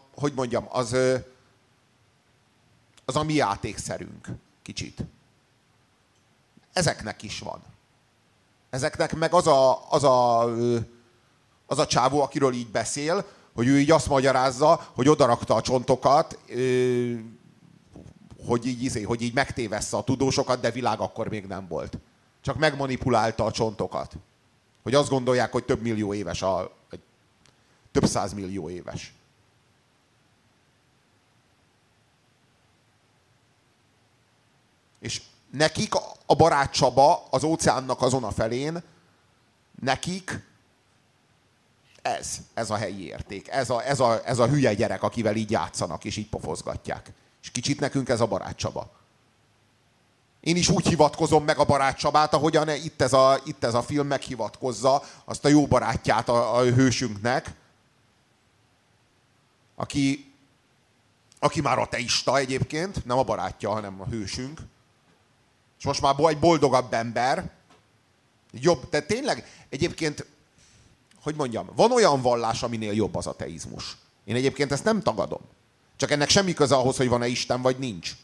a mi játékszerünk kicsit. Ezeknek is van. Ezeknek meg az a csávó, akiről így beszél, hogy ő így azt magyarázza, hogy odarakta a csontokat, hogy így megtévessze a tudósokat, de világ akkor még nem volt. Csak megmanipulálta a csontokat. Hogy azt gondolják, hogy több millió éves, több százmillió éves. És nekik a Barát Csaba az óceánnak azon a felén, nekik ez a helyi érték. Ez a hülye gyerek, akivel így játszanak, és így pofozgatják. És kicsit nekünk ez a Barát Csaba. Én is úgy hivatkozom meg a Barát Csabát, ahogyan itt ez a film meghivatkozza azt a jó barátját a hősünknek, aki már ateista egyébként, nem a barátja, hanem a hősünk. És most már egy boldogabb ember. Jobb, de tényleg egyébként, hogy mondjam, van olyan vallás, aminél jobb az ateizmus. Én egyébként ezt nem tagadom. Csak ennek semmi köze ahhoz, hogy van-e Isten, vagy nincs.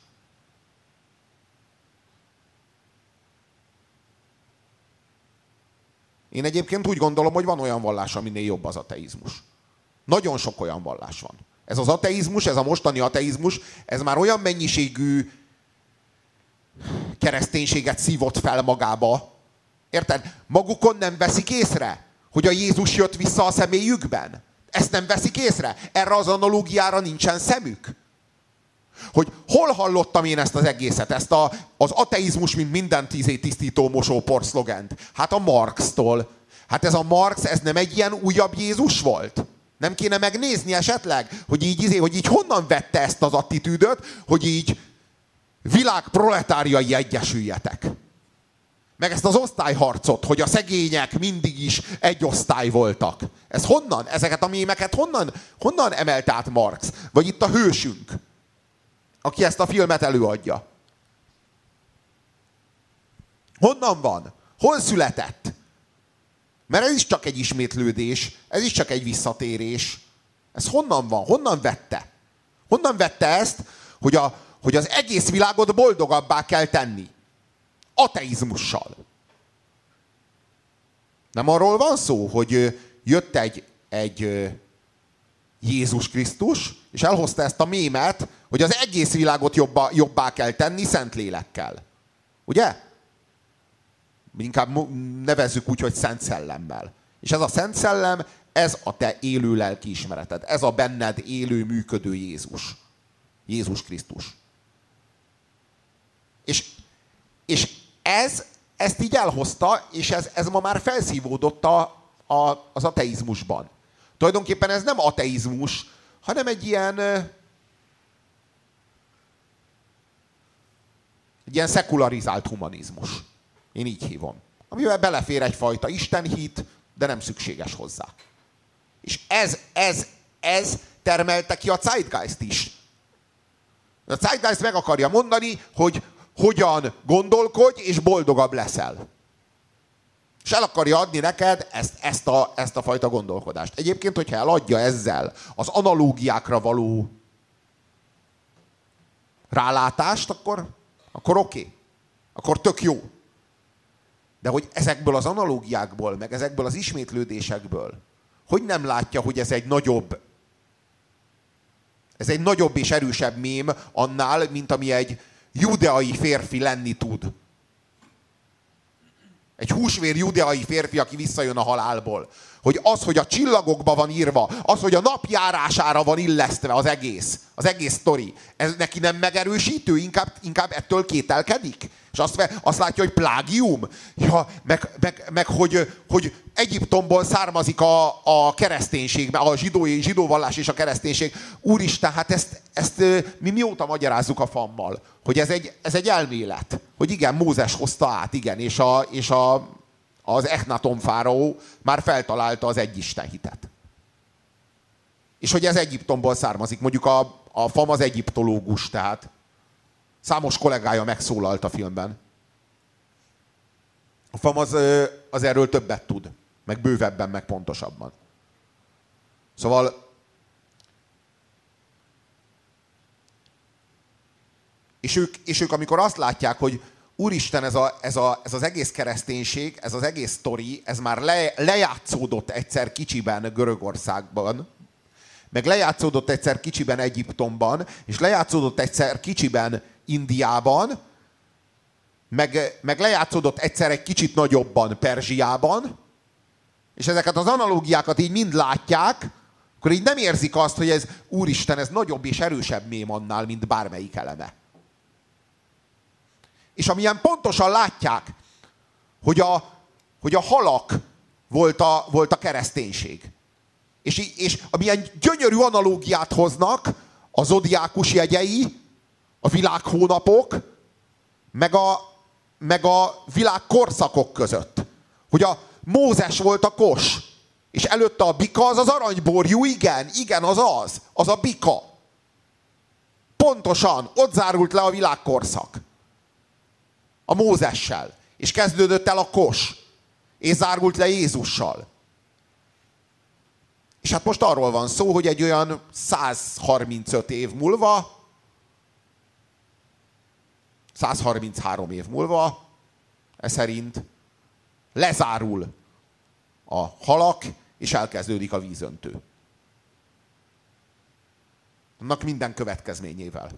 Én egyébként úgy gondolom, hogy van olyan vallás, aminél jobb az ateizmus. Nagyon sok olyan vallás van. Ez az ateizmus, ez a mostani ateizmus, ez már olyan mennyiségű kereszténységet szívott fel magába. Érted? Magukon nem veszik észre, hogy a Jézus jött vissza a személyükben. Ezt nem veszik észre. Erre az analógiára nincsen szemük. Hogy hol hallottam én ezt az egészet, ezt az ateizmus, mint minden tisztító mosópor szlogent? Hát a Marx-tól. Hát ez a Marx, ez nem egy ilyen újabb Jézus volt? Nem kéne megnézni esetleg, hogy így honnan vette ezt az attitűdöt, hogy így világproletáriai egyesüljetek. Meg ezt az osztályharcot, hogy a szegények mindig is egy osztály voltak. Ez honnan? Ezeket a mémeket honnan emelt át Marx? Vagy itt a hősünk, aki ezt a filmet előadja. Honnan van? Hol született? Mert ez is csak egy ismétlődés, ez is csak egy visszatérés. Ez honnan van? Honnan vette? Honnan vette ezt, hogy az egész világot boldogabbá kell tenni? Ateizmussal. Nem arról van szó, hogy jött egy Jézus Krisztus, és elhozta ezt a mémet, hogy az egész világot jobbá kell tenni Szentlélekkel. Ugye? Inkább nevezzük úgy, hogy Szent Szellemmel. És ez a Szent Szellem, ez a te élő lelkiismereted. Ez a benned élő, működő Jézus. Jézus Krisztus. És ezt így elhozta, és ez ma már felszívódott az ateizmusban. Tulajdonképpen ez nem ateizmus, hanem egy ilyen szekularizált humanizmus. Én így hívom. Amivel belefér egyfajta istenhit, de nem szükséges hozzá. És ez termelte ki a Zeitgeist is. A Zeitgeist meg akarja mondani, hogy hogyan gondolkodj, és boldogabb leszel. És el akarja adni neked ezt a fajta gondolkodást. Egyébként, hogyha eladja ezzel az analógiákra való rálátást, akkor oké. Akkor tök jó. De hogy ezekből az analógiákból, meg ezekből az ismétlődésekből, hogy nem látja, hogy ez egy nagyobb Ez egy nagyobb és erősebb mém annál, mint ami egy judeai férfi lenni tud. Egy húsvér judeai férfi, aki visszajön a halálból. Hogy a csillagokba van írva, az, hogy a napjárására van illesztve az egész sztori, ez neki nem megerősítő, inkább ettől kételkedik? És azt látja, hogy plágium? Ja, meg hogy Egyiptomból származik a kereszténység, a zsidó vallás és a kereszténység. Úristen, hát ezt mi mióta magyarázzuk a fammal? Hogy ez egy elmélet. Hogy igen, Mózes hozta át, igen, és az Echnaton fáraó már feltalálta az egyisten hitet. És hogy ez Egyiptomból származik. Mondjuk a fam az egyiptológus, tehát számos kollégája megszólalt a filmben. A fam az erről többet tud. Meg bővebben, meg pontosabban. Szóval és ők amikor azt látják, hogy úristen, ez az egész kereszténység, ez az egész sztori, ez már lejátszódott egyszer kicsiben Görögországban, meg lejátszódott egyszer kicsiben Egyiptomban, és lejátszódott egyszer kicsiben Indiában, meg lejátszódott egyszer egy kicsit nagyobban Perzsiában, és ezeket az analógiákat így mind látják, akkor így nem érzik azt, hogy ez, úristen, ez nagyobb és erősebb mém annál, mint bármelyik eleme. És amilyen pontosan látják, hogy a halak volt a kereszténység. És amilyen gyönyörű analógiát hoznak a zodiákus jegyei, a világhónapok, meg a világkorszakok között. Hogy a Mózes volt a kos, és előtte a bika az aranyborjú, igen, az a bika. Pontosan, ott zárult le a világkorszak. A Mózessel. És kezdődött el a kos. És zárult le Jézussal. És hát most arról van szó, hogy egy olyan 135 év múlva, 133 év múlva, ez szerint lezárul a halak, és elkezdődik a vízöntő. Annak minden következményével.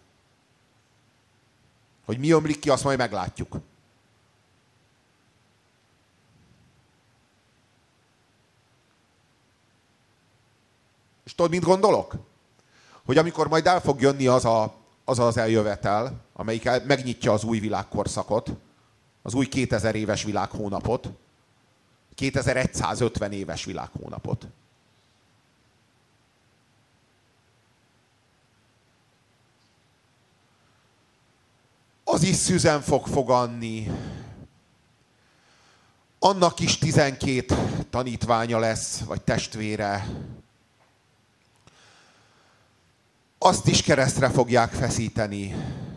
Hogy mi ömlik ki, azt majd meglátjuk. És tudod, mit gondolok? Hogy amikor majd el fog jönni az eljövetel, amelyik megnyitja az új világkorszakot, az új 2000 éves világhónapot, 2150 éves világhónapot. Az is szüzen fog foganni. Annak is 12 tanítványa lesz, vagy testvére. Azt is keresztre fogják feszíteni.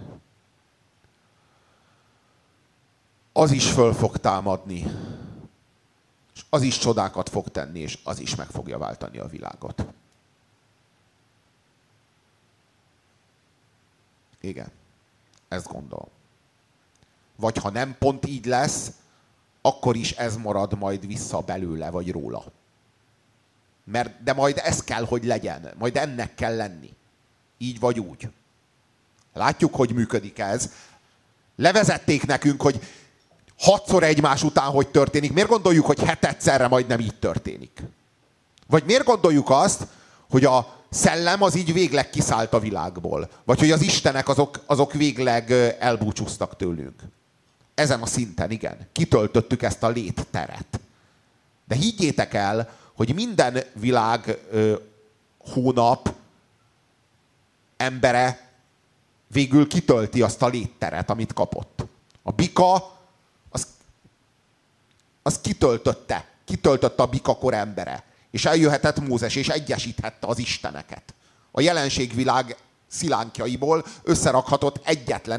Az is föl fog támadni. És az is csodákat fog tenni, és az is meg fogja váltani a világot. Igen. Ezt gondolom. Vagy ha nem pont így lesz, akkor is ez marad majd vissza belőle, vagy róla. De majd ez kell, hogy legyen. Majd ennek kell lenni. Így vagy úgy. Látjuk, hogy működik ez. Levezették nekünk, hogy 6-szor egymás után hogy történik. Miért gondoljuk, hogy 7-szerre majd nem így történik? Vagy miért gondoljuk azt, hogy a szellem az így végleg kiszállt a világból? Vagy hogy az istenek azok végleg elbúcsúztak tőlünk? Ezen a szinten, igen. Kitöltöttük ezt a létteret. De higgyétek el, hogy minden világ hónap embere végül kitölti azt a létteret, amit kapott. A bika az kitöltötte a bikakor embere. És eljöhetett Mózes, és egyesíthette az isteneket. A jelenségvilág szilánkjaiból összerakhatott egyetlen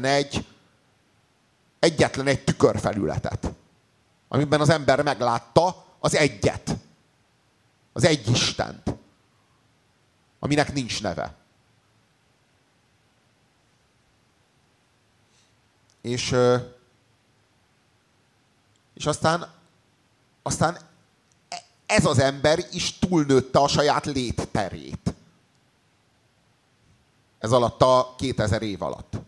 egy tükörfelületet. Amiben az ember meglátta az egyet. Az egy Istent. Aminek nincs neve. És aztán ez az ember is túlnőtte a saját létterét. Ez alatt a 2000 év alatt.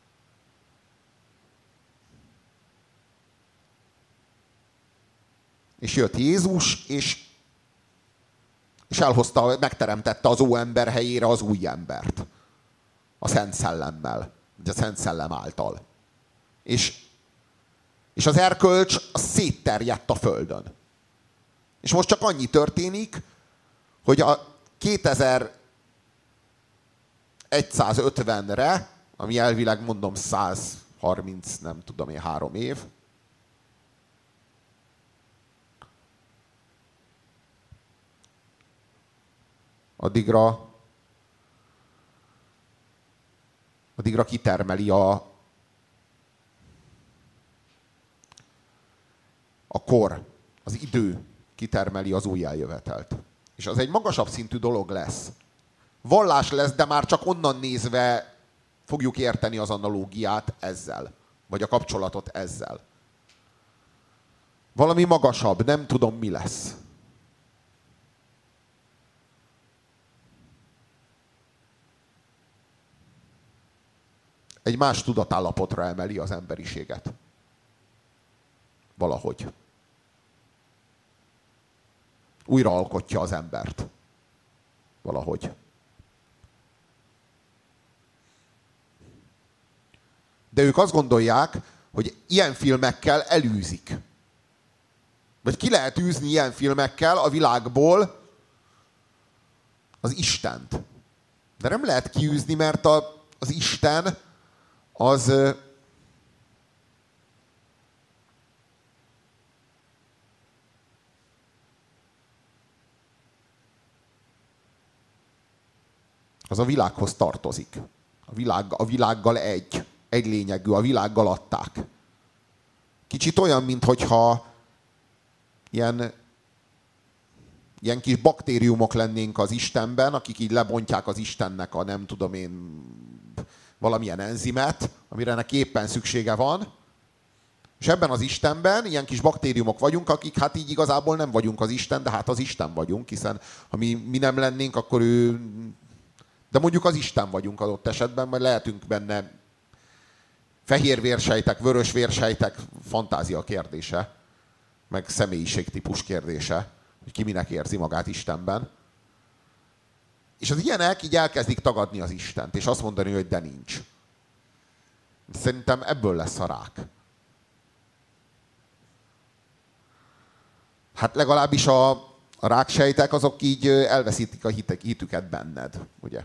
És jött Jézus, és elhozta, megteremtette az óember helyére az új embert. A Szent Szellemmel. Vagy a Szent Szellem által. És az erkölcs az szétterjedt a földön. És most csak annyi történik, hogy a 2150-re, ami elvileg mondom 130, nem tudom én, 3 év, addigra kitermeli a kor, az idő kitermeli az újjájövetelt. És az egy magasabb szintű dolog lesz. Vallás lesz, de már csak onnan nézve fogjuk érteni az analógiát ezzel. Vagy a kapcsolatot ezzel. Valami magasabb, nem tudom mi lesz. Egy más tudatállapotra emeli az emberiséget. Valahogy. Újra alkotja az embert. Valahogy. De ők azt gondolják, hogy ilyen filmekkel elűzik. Vagy ki lehet űzni ilyen filmekkel a világból az Istent. De nem lehet kiűzni, mert az Isten az a világhoz tartozik. A világgal egy lényegű, a világgal adták. Kicsit olyan, minthogyha ilyen kis baktériumok lennénk az Istenben, akik így lebontják az Istennek a nem tudom én valamilyen enzimet, amire neki éppen szüksége van. És ebben az Istenben ilyen kis baktériumok vagyunk, akik hát így igazából nem vagyunk az Isten, de hát az Isten vagyunk, hiszen ha mi nem lennénk, akkor ő... De mondjuk az Isten vagyunk adott esetben, majd lehetünk benne fehér vérsejtek, vörös vérsejtek, fantázia kérdése, meg személyiségtípus kérdése, hogy ki minek érzi magát Istenben. És az ilyenek így elkezdik tagadni az Istent, és azt mondani, hogy de nincs. Szerintem ebből lesz a rák. Hát legalábbis a ráksejtek azok így elveszítik a hitüket benned, ugye?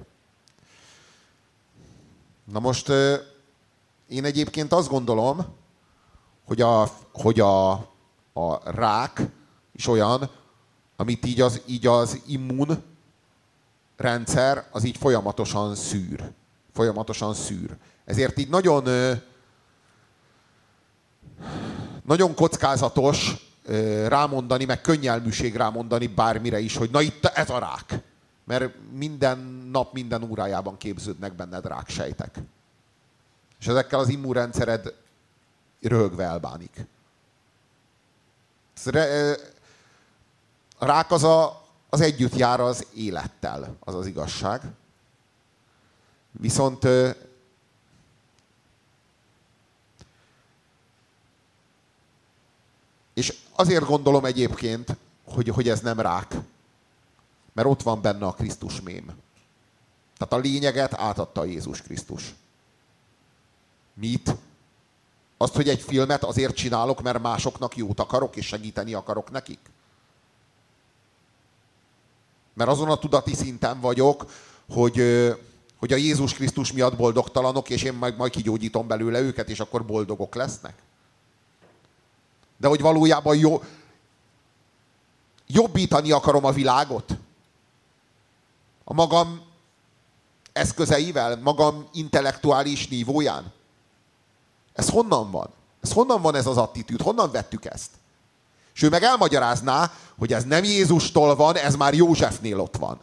Na most én egyébként azt gondolom, hogy a rák is olyan, amit így az immunrendszer az így folyamatosan szűr. Folyamatosan szűr. Ezért így nagyon kockázatos rámondani, meg könnyelműség rámondani bármire is, hogy na itt ez a rák. Mert minden nap, minden órájában képződnek benned ráksejtek. És ezekkel az immunrendszered röhögve elbánik. A rák az együtt jár az élettel, az az igazság. Viszont és azért gondolom egyébként, hogy ez nem rák. Mert ott van benne a Krisztus mém. Tehát a lényeget átadta Jézus Krisztus. Mit? Azt, hogy egy filmet azért csinálok, mert másoknak jót akarok, és segíteni akarok nekik? Mert azon a tudati szinten vagyok, hogy a Jézus Krisztus miatt boldogtalanok, és én majd kigyógyítom belőle őket, és akkor boldogok lesznek. De hogy valójában jobbítani akarom a világot? A magam eszközeivel, magam intellektuális nívóján? Ez honnan van? Honnan van ez az attitűd? Honnan vettük ezt? És ő meg elmagyarázná, hogy ez nem Jézustól van, ez már Józsefnél ott van.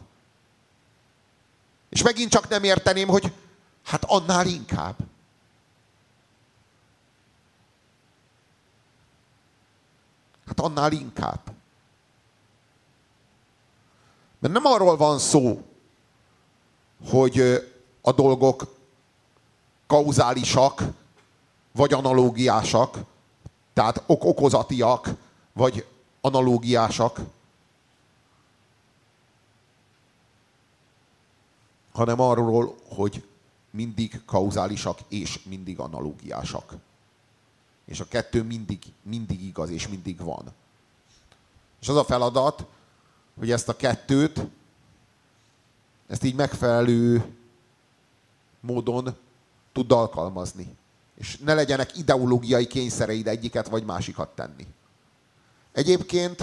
És megint csak nem érteném, hogy hát annál inkább. Hát annál inkább. Mert nem arról van szó, hogy a dolgok kauzálisak, vagy analógiásak, tehát okozatiak, vagy analógiásak, hanem arról, hogy mindig kauzálisak és mindig analógiásak. És a kettő mindig igaz és mindig van. És az a feladat, hogy ezt a kettőt, ezt így megfelelő módon tudd alkalmazni. És ne legyenek ideológiai kényszereid egyiket vagy másikat tenni. Egyébként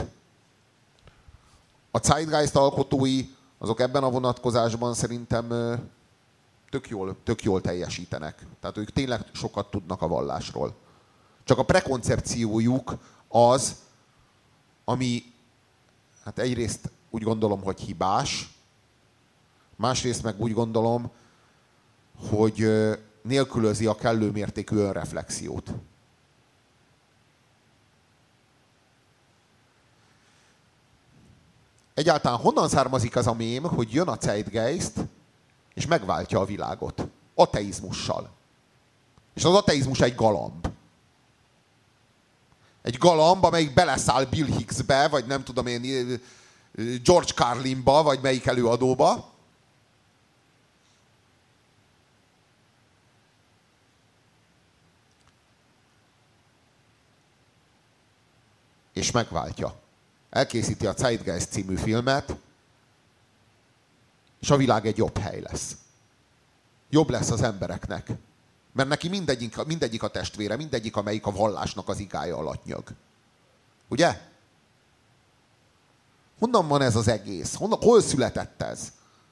a Zeitgeist alkotói, azok ebben a vonatkozásban szerintem tök jól teljesítenek. Tehát ők tényleg sokat tudnak a vallásról. Csak a prekoncepciójuk az, ami hát egyrészt úgy gondolom, hogy hibás, másrészt meg úgy gondolom, hogy nélkülözi a kellő mértékű önreflexiót. Egyáltalán honnan származik az a mém, hogy jön a Zeitgeist, és megváltja a világot? Ateizmussal. És az ateizmus egy galamb. Egy galamb, amelyik beleszáll Bill Hicksbe, vagy nem tudom én, George Carlinba, vagy melyik előadóba. És megváltja. Elkészíti a Zeitgeist című filmet, és a világ egy jobb hely lesz. Jobb lesz az embereknek. Mert neki mindegyik a testvére, mindegyik, amelyik a vallásnak az igája alatt nyög. Ugye? Honnan van ez az egész? Hol született ez?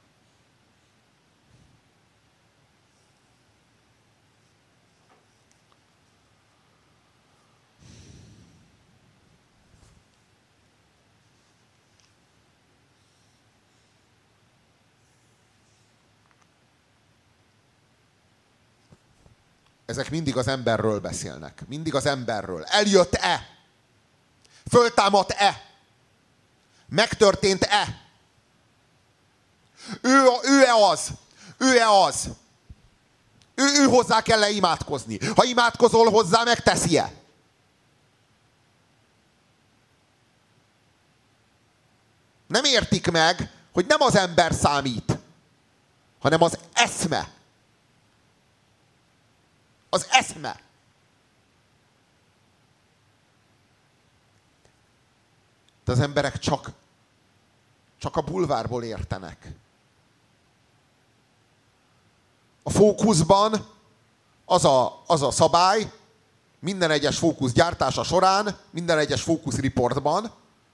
Ezek mindig az emberről beszélnek. Mindig az emberről. Eljött-e? Föltámadt-e? Megtörtént-e? Ő-e az? Ő-e az? Ő hozzá kell-e imádkozni? Ha imádkozol hozzá, megteszi-e? Nem értik meg, hogy nem az ember számít, hanem az eszme. Az eszme. De az emberek csak a bulvárból értenek. A fókuszban az a szabály, minden egyes fókusz gyártása során, minden egyes fókusz riportban,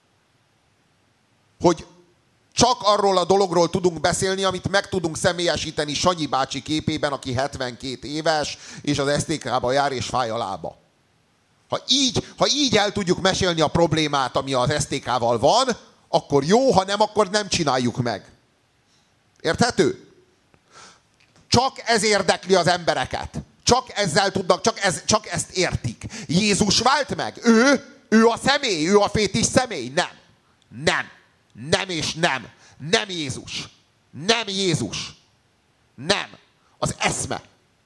hogy csak arról a dologról tudunk beszélni, amit meg tudunk személyesíteni Sanyi bácsi képében, aki 72 éves, és az STK-ba jár, és fáj a lába. Ha így el tudjuk mesélni a problémát, ami az STK-val van, akkor jó, ha nem, akkor nem csináljuk meg. Érthető? Csak ez érdekli az embereket. Csak ezzel tudnak, csak ezt értik. Jézus vált meg? Ő a személy? Ő a fétis személy? Nem és nem. Nem Jézus. Nem Jézus. Nem. Az eszme.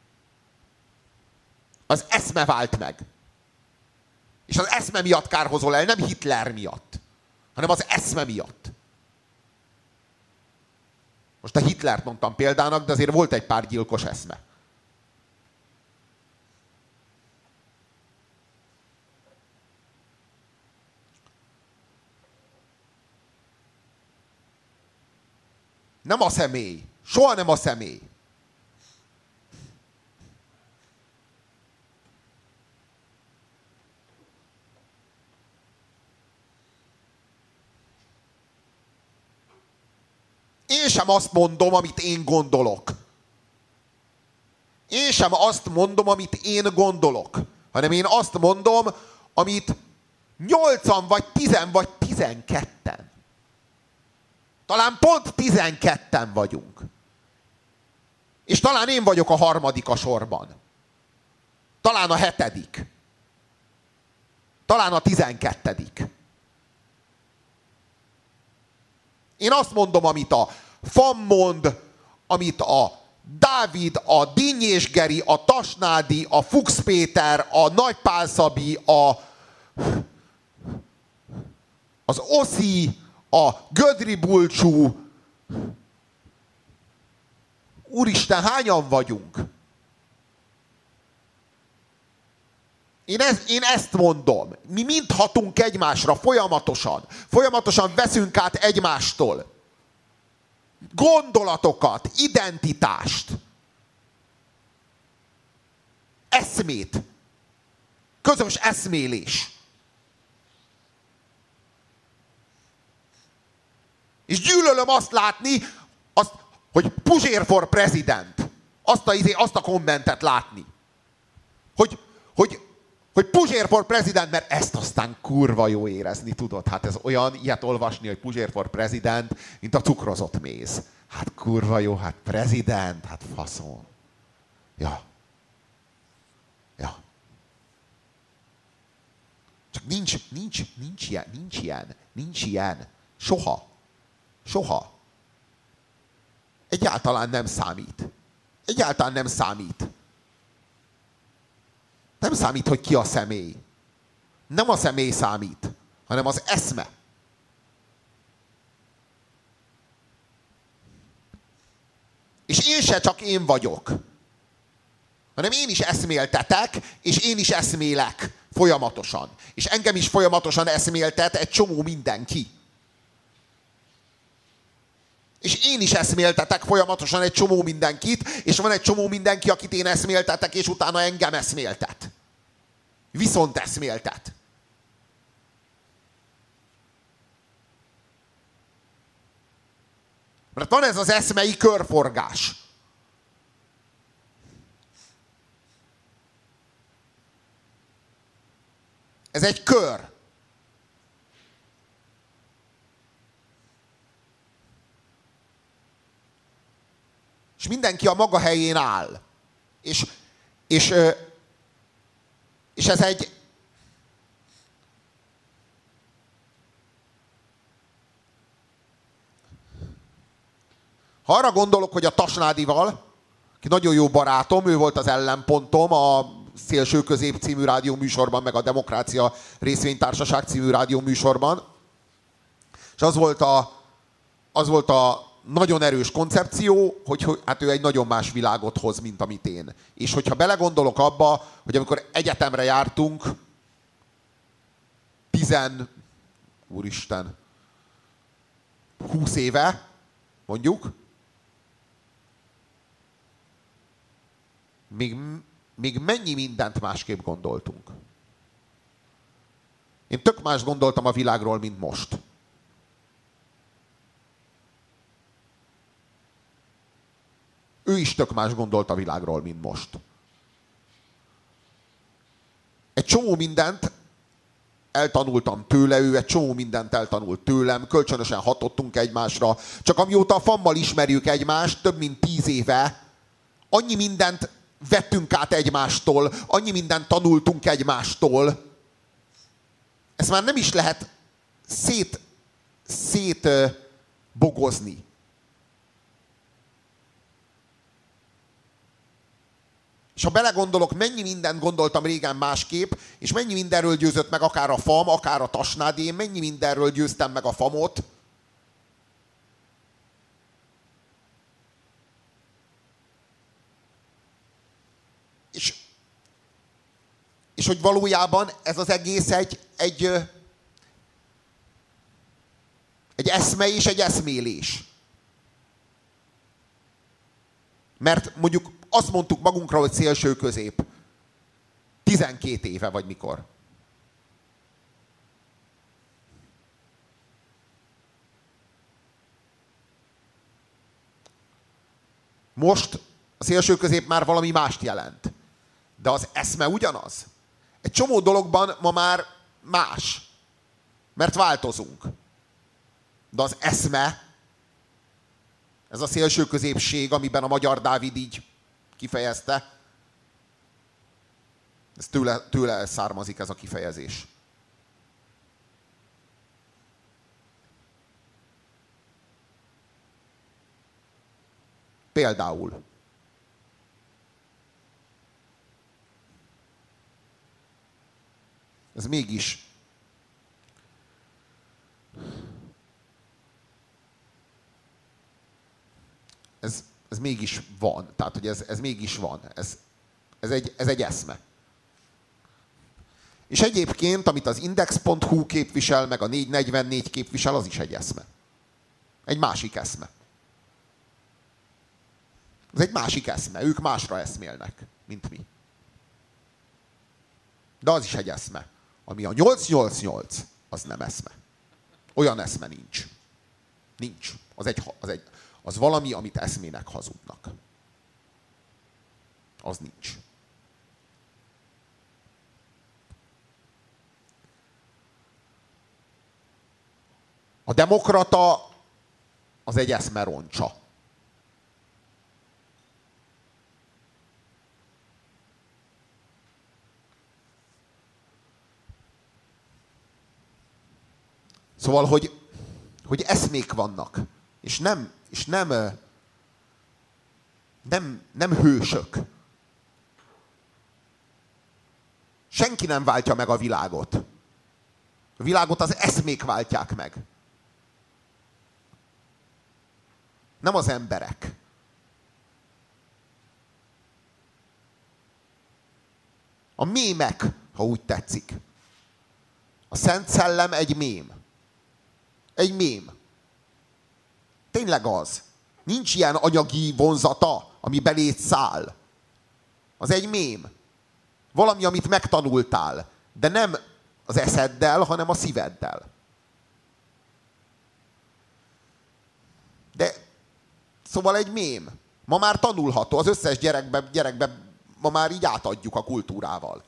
Az eszme vált meg. És az eszme miatt kárhozol el, nem Hitler miatt, hanem az eszme miatt. Most a Hitlert mondtam példának, de azért volt egy pár gyilkos eszme. Nem a személy. Soha nem a személy. Én sem azt mondom, amit én gondolok. Én sem azt mondom, amit én gondolok. Hanem én azt mondom, amit 8-an, vagy 10 vagy 12-en. Talán pont 12-en vagyunk. És talán én vagyok a harmadik a sorban. Talán a 7. Talán a 12. Én azt mondom, amit a FAM mond, amit a Dávid, a Dinnyés Geri, a Tasnádi, a Fuchs Péter, a Nagypál Szabi, az Oszi, a Gödri Bulcsú. Úristen, hányan vagyunk? Én ezt mondom. Mi mind hatunk egymásra folyamatosan. Folyamatosan veszünk át egymástól gondolatokat, identitást, eszmét, közös eszmélés. És gyűlölöm azt látni, hogy Puzsér for president. Azt a kommentet látni. Hogy Puzsér for president, mert ezt aztán kurva jó érezni, tudod? Hát ez olyan, ilyet olvasni, hogy Puzsér for president, mint a cukrozott méz. Hát kurva jó, hát president, hát faszom. Ja. Csak nincs ilyen. Soha. Egyáltalán nem számít. Nem számít, hogy ki a személy. Nem a személy számít, hanem az eszme. És én se csak én vagyok, hanem én is eszméltetek, és én is eszmélek folyamatosan. És engem is folyamatosan eszméltet egy csomó mindenki. És én is eszméltetek folyamatosan egy csomó mindenkit, és van egy csomó mindenki, akit én eszméltetek, és utána engem eszméltet. Viszont eszméltet. Mert van ez az eszmei körforgás. Ez egy kör. És mindenki a maga helyén áll. És ez egy... Ha arra gondolok, hogy a Tasnádival, aki nagyon jó barátom, ő volt az ellenpontom a Szélső Közép című rádióműsorban, meg a Demokrácia Részvénytársaság című rádióműsorban, és az volt a nagyon erős koncepció, hogy hát ő egy nagyon más világot hoz, mint amit én. És hogyha belegondolok abba, hogy amikor egyetemre jártunk, 20 éve, mondjuk, még mennyi mindent másképp gondoltunk. Én tök más gondoltam a világról, mint most. Ő is tök más gondolt a világról, mint most. Egy csomó mindent eltanultam tőle, ő egy csomó mindent eltanult tőlem, kölcsönösen hatottunk egymásra. Csak amióta a Fammal ismerjük egymást, több mint 10 éve, annyi mindent vettünk át egymástól, annyi mindent tanultunk egymástól. Ezt már nem is lehet szétbogozni. És ha belegondolok, mennyi mindent gondoltam régen másképp, és mennyi mindenről győzött meg akár a Fam, akár a Tasnádi, én mennyi mindenről győztem meg a Famot. És hogy valójában ez az egész egy eszme és egy eszmélés. Mert mondjuk azt mondtuk magunkra, hogy szélső közép. 12 éve, vagy mikor. Most a szélső közép már valami mást jelent. De az eszme ugyanaz. Egy csomó dologban ma már más. Mert változunk. De az eszme, ez a szélső középség, amiben a Magyar Dávid így kifejezte, ez tőle származik ez a kifejezés. Például ez mégis ez mégis van. Tehát, hogy ez mégis van. Ez egy eszme. És egyébként, amit az Index.hu képvisel, meg a 444 képvisel, az is egy eszme. Egy másik eszme. Ez egy másik eszme. Ők másra eszmélnek, mint mi. De az is egy eszme. Ami a 888, az nem eszme. Olyan eszme nincs. Nincs. Az valami, amit eszmének hazudnak. Az nincs. A demokrata az egy eszme roncsa. Szóval, hogy eszmék vannak, és nem hősök. Senki nem váltja meg a világot. A világot az eszmék váltják meg. Nem az emberek. A mémek, ha úgy tetszik. A Szent Szellem egy mém. Egy mém. Tényleg az. Nincs ilyen anyagi vonzata, ami beléd száll. Az egy mém. Valami, amit megtanultál. De nem az eszeddel, hanem a szíveddel. De szóval egy mém. Ma már tanulható. Az összes gyerekbe ma már így átadjuk a kultúrával.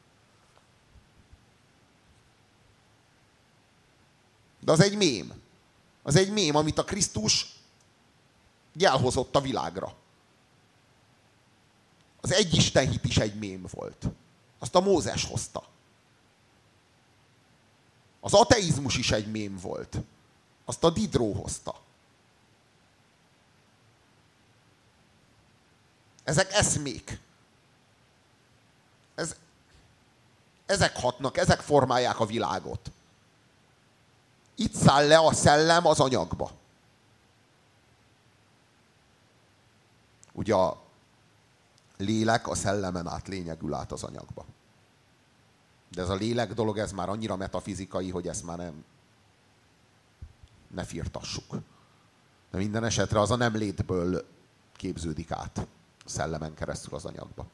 De az egy mém. Az egy mém, amit a Krisztus elhozott a világra. Az egyistenhit is egy mém volt. Azt a Mózes hozta. Az ateizmus is egy mém volt. Azt a Diderot hozta. Ezek eszmék. Ezek hatnak, ezek formálják a világot. Itt száll le a szellem az anyagba. Ugye a lélek a szellemen át lényegül át az anyagba. De ez a lélek dolog, ez már annyira metafizikai, hogy ezt már ne firtassuk. De minden esetre az a nem létből képződik át a szellemen keresztül az anyagba.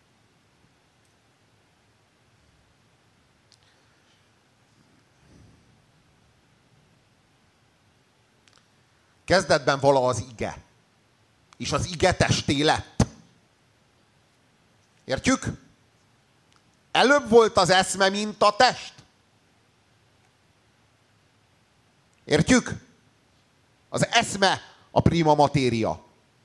Kezdetben vala az ige. És az ige testé lett. Értjük? Előbb volt az eszme, mint a test. Értjük? Az eszme a prima matéria.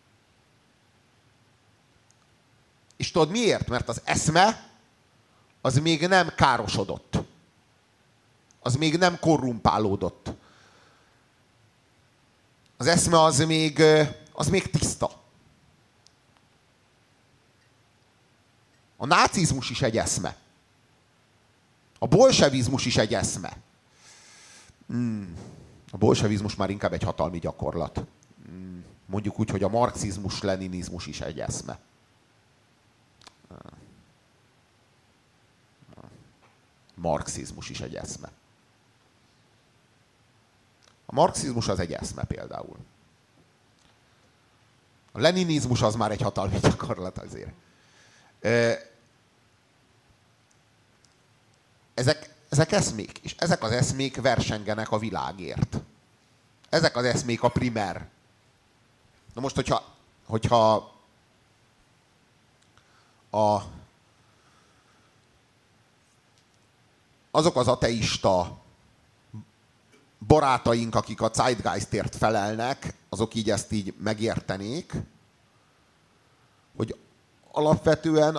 És tudod miért? Mert az eszme az még nem károsodott. Az még nem korrumpálódott. Az eszme az még tiszta. A nácizmus is egy eszme. A bolsevizmus is egy eszme. A bolsevizmus már inkább egy hatalmi gyakorlat. Mondjuk úgy, hogy a marxizmus, leninizmus is egy eszme. Marxizmus is egy eszme. A marxizmus az egy eszme például. A leninizmus az már egy hatalmi gyakorlat azért. Ezek eszmék, és ezek az eszmék versengenek a világért. Ezek az eszmék a primer. Na most, hogyha azok az ateista barátaink, akik a Zeitgeistért felelnek, azok így ezt így megértenék, hogy alapvetően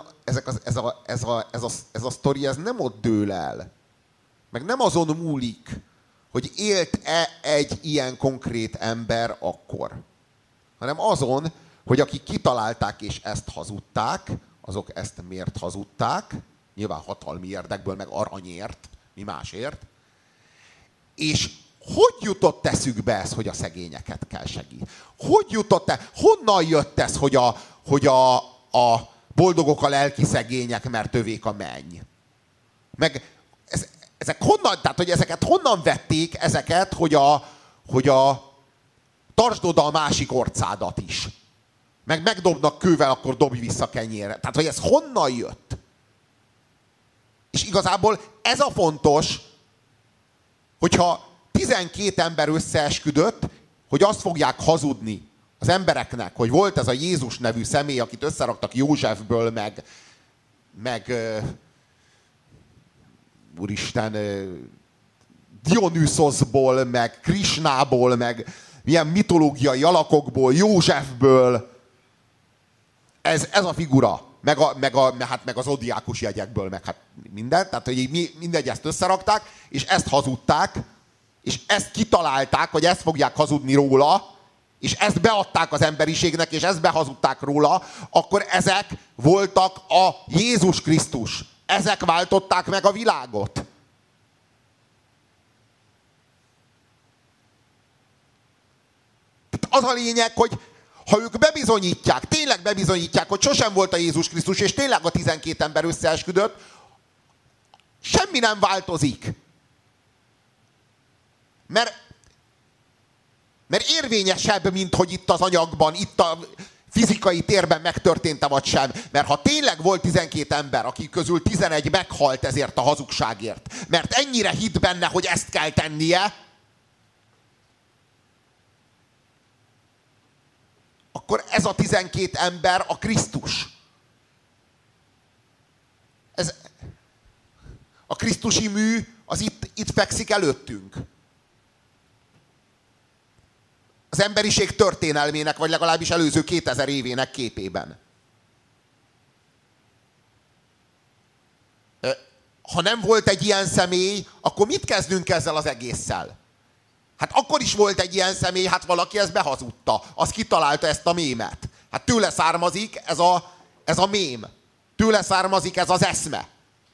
ez a sztori ez nem ott dől el. Meg nem azon múlik, hogy élt-e egy ilyen konkrét ember akkor. Hanem azon, hogy akik kitalálták és ezt hazudták, azok ezt miért hazudták, nyilván hatalmi érdekből, meg aranyért, mi másért. És hogy jutott eszükbe ez, hogy a szegényeket kell segíteni? Hogy jutott honnan jött ez, hogy a boldogok a lelki szegények, mert övék a menny? Meg ezek honnan, tehát hogy ezeket honnan vették, ezeket, hogy a tartsd oda a másik orcádat is. Meg megdobnak kővel, akkor dobj vissza kenyérre. Tehát, hogy ez honnan jött? És igazából ez a fontos, hogyha 12 ember összeesküdött, hogy azt fogják hazudni az embereknek, hogy volt ez a Jézus nevű személy, akit összeraktak Józsefből, meg úristen, Dionysoszból, meg Krisnából, meg milyen mitológiai alakokból, Józsefből. Ez a figura. Meg az odiákus jegyekből, meg hát minden. Tehát, hogy mindegy, ezt összerakták, és ezt hazudták, és ezt kitalálták, hogy ezt fogják hazudni róla, és ezt beadták az emberiségnek, és ezt behazudták róla, akkor ezek voltak a Jézus Krisztus. Ezek váltották meg a világot. Az a lényeg, hogy ha ők bebizonyítják, tényleg bebizonyítják, hogy sosem volt a Jézus Krisztus, és tényleg a 12 ember összeesküdött, semmi nem változik. Mert érvényesebb, mint hogy itt az anyagban, itt a fizikai térben megtörtént-e vagy sem. Mert ha tényleg volt 12 ember, akik közül 11 meghalt ezért a hazugságért, mert ennyire hitt benne, hogy ezt kell tennie, akkor ez a 12 ember a Krisztus. A krisztusi mű az itt fekszik előttünk. Az emberiség történelmének, vagy legalábbis előző 2000 évének képében. Ha nem volt egy ilyen személy, akkor mit kezdünk ezzel az egésszel? Hát akkor is volt egy ilyen személy, hát valaki ezt behazudta. Az kitalálta ezt a mémet. Hát tőle származik ez a mém. Tőle származik ez az eszme.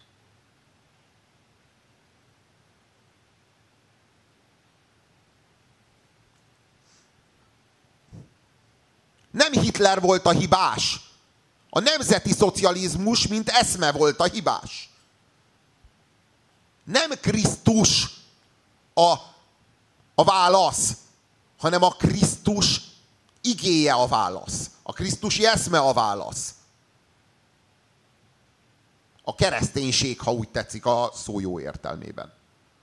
Nem Hitler volt a hibás. A nemzeti szocializmus, mint eszme volt a hibás. Nem Krisztus a válasz, hanem a Krisztus igéje a válasz. A krisztusi eszme a válasz. A kereszténység, ha úgy tetszik, a szó jó értelmében.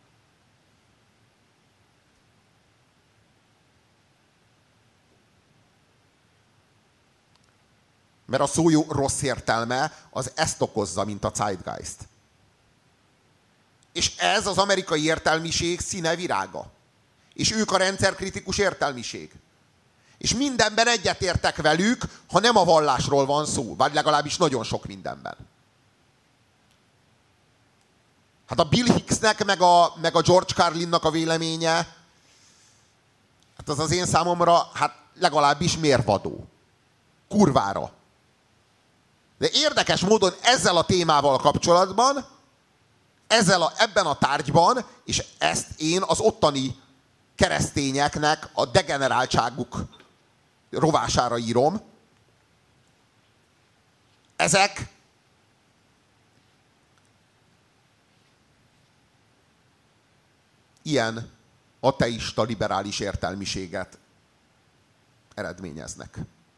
Mert a szó jó rossz értelme az ezt okozza, mint a Zeitgeist. És ez az amerikai értelmiség színe virága. És ők a rendszerkritikus értelmiség. És mindenben egyetértek velük, ha nem a vallásról van szó, vagy legalábbis nagyon sok mindenben. Hát a Bill Hicksnek, meg a George Carlinnak a véleménye, hát az én számomra, hát legalábbis mérvadó. Kurvára. De érdekes módon ezzel a témával kapcsolatban, ebben a tárgyban, és ezt én az ottani keresztényeknek a degeneráltságuk rovására írom, ezek ilyen ateista liberális értelmiséget eredményeznek.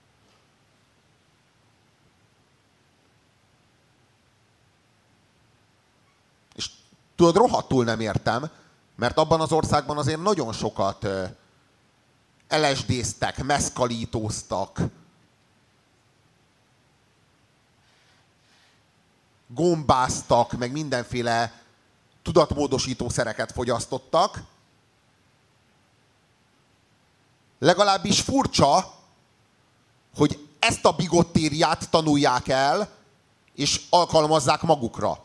És tudod, rohadtul nem értem, mert abban az országban azért nagyon sokat LSD-ztek, meszkalítóztak, gombáztak, meg mindenféle tudatmódosító szereket fogyasztottak. Legalábbis furcsa, hogy ezt a bigottériát tanulják el, és alkalmazzák magukra.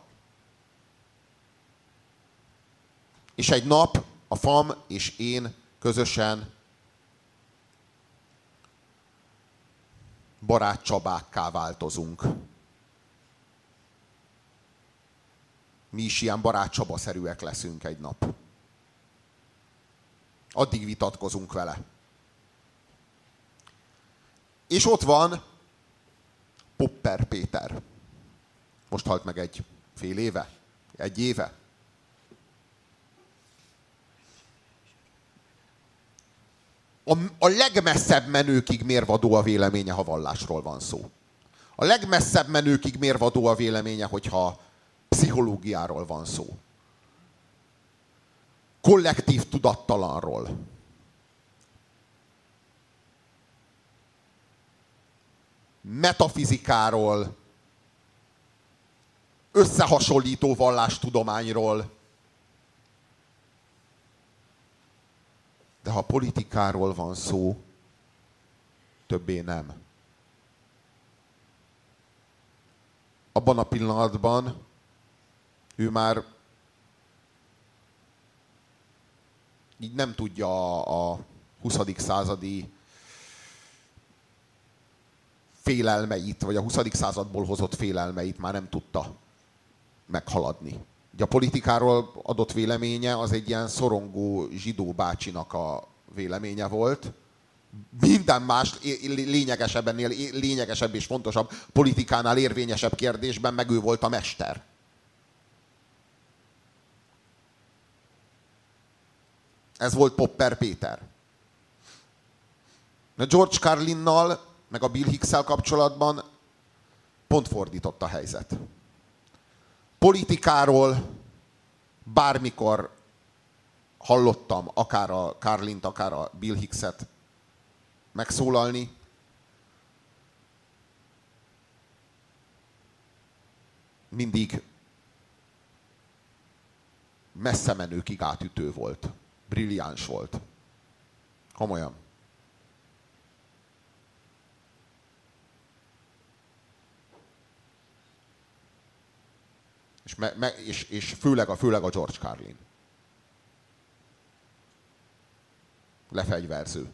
És egy nap a FAM és én közösen barátcsabákká változunk. mi is ilyen Barát Csaba-szerűek leszünk egy nap. Addig vitatkozunk vele. És ott van Popper Péter. Most halt meg egy fél éve? Egy éve? A legmesszebb menőkig mérvadó a véleménye, ha vallásról van szó. A legmesszebb menőkig mérvadó a véleménye, hogyha pszichológiáról van szó. Kollektív tudattalanról. Metafizikáról. Összehasonlító vallástudományról. De ha politikáról van szó, többé nem. Abban a pillanatban ő már így nem tudja a 20. századi félelmeit, vagy a 20. századból hozott félelmeit már nem tudta meghaladni. Ugye a politikáról adott véleménye az egy ilyen szorongó zsidó bácsinak a véleménye volt. Minden más lényegesebbennél lényegesebb és fontosabb politikánál érvényesebb kérdésben meg ő volt a mester. Ez volt Popper Péter. A George Carlinnal, meg a Bill Hicks-szel kapcsolatban pont fordított a helyzet. Politikáról bármikor hallottam akár a Carlint, akár a Bill Hicks-et megszólalni, mindig messze menőkig átütő volt. Brilliáns volt. Komolyan. És főleg a George Carlin. Lefegyverző.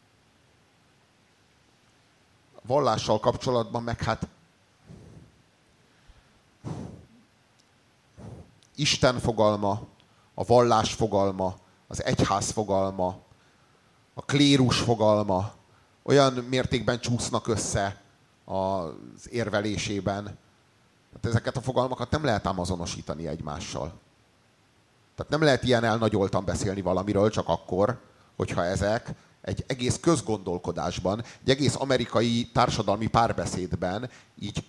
A vallással kapcsolatban meg hát Isten fogalma, a vallás fogalma, az egyház fogalma, a klérus fogalma olyan mértékben csúsznak össze az érvelésében. Hát ezeket a fogalmakat nem lehet ám azonosítani egymással. Tehát nem lehet ilyen elnagyoltan beszélni valamiről csak akkor, hogyha ezek egy egész közgondolkodásban, egy egész amerikai társadalmi párbeszédben így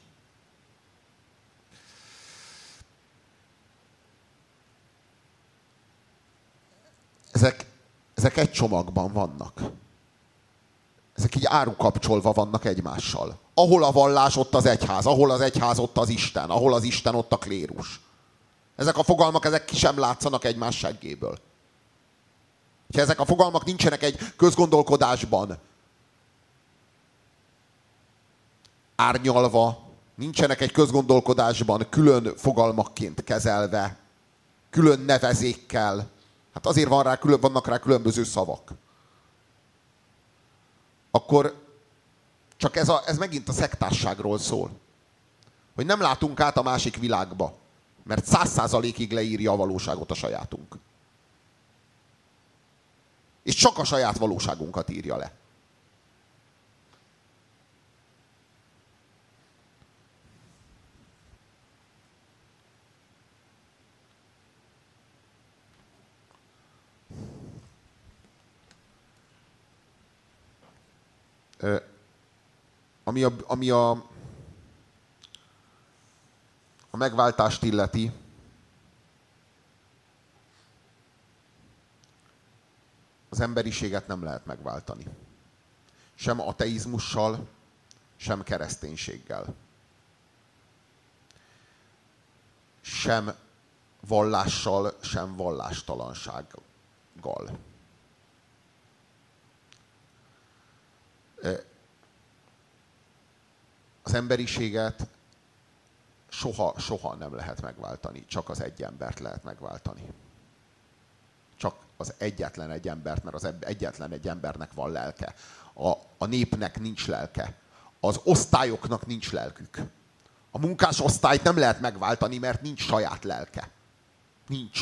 ezek egy csomagban vannak. Ezek így árukapcsolva vannak egymással. Ahol a vallás, ott az egyház. Ahol az egyház, ott az Isten. Ahol az Isten, ott a klérus. Ezek a fogalmak, ezek ki sem látszanak egymás seggéből. Ha ezek a fogalmak nincsenek egy közgondolkodásban árnyalva, nincsenek egy közgondolkodásban külön fogalmakként kezelve, külön nevezékkel, hát azért vannak rá különböző szavak. Akkor csak ez megint a szektásságról szól. Hogy nem látunk át a másik világba, mert 100%-ig leírja a valóságot a sajátunk. És csak a saját valóságunkat írja le. Ami a megváltást illeti, az emberiséget nem lehet megváltani. Sem ateizmussal, sem kereszténységgel. Sem vallással, sem vallástalansággal. Az emberiséget soha nem lehet megváltani. Csak az egy embert lehet megváltani. Csak az egyetlen egy embert, mert az egyetlen egy embernek van lelke. A népnek nincs lelke. Az osztályoknak nincs lelkük. A munkás osztályt nem lehet megváltani, mert nincs saját lelke. Nincs.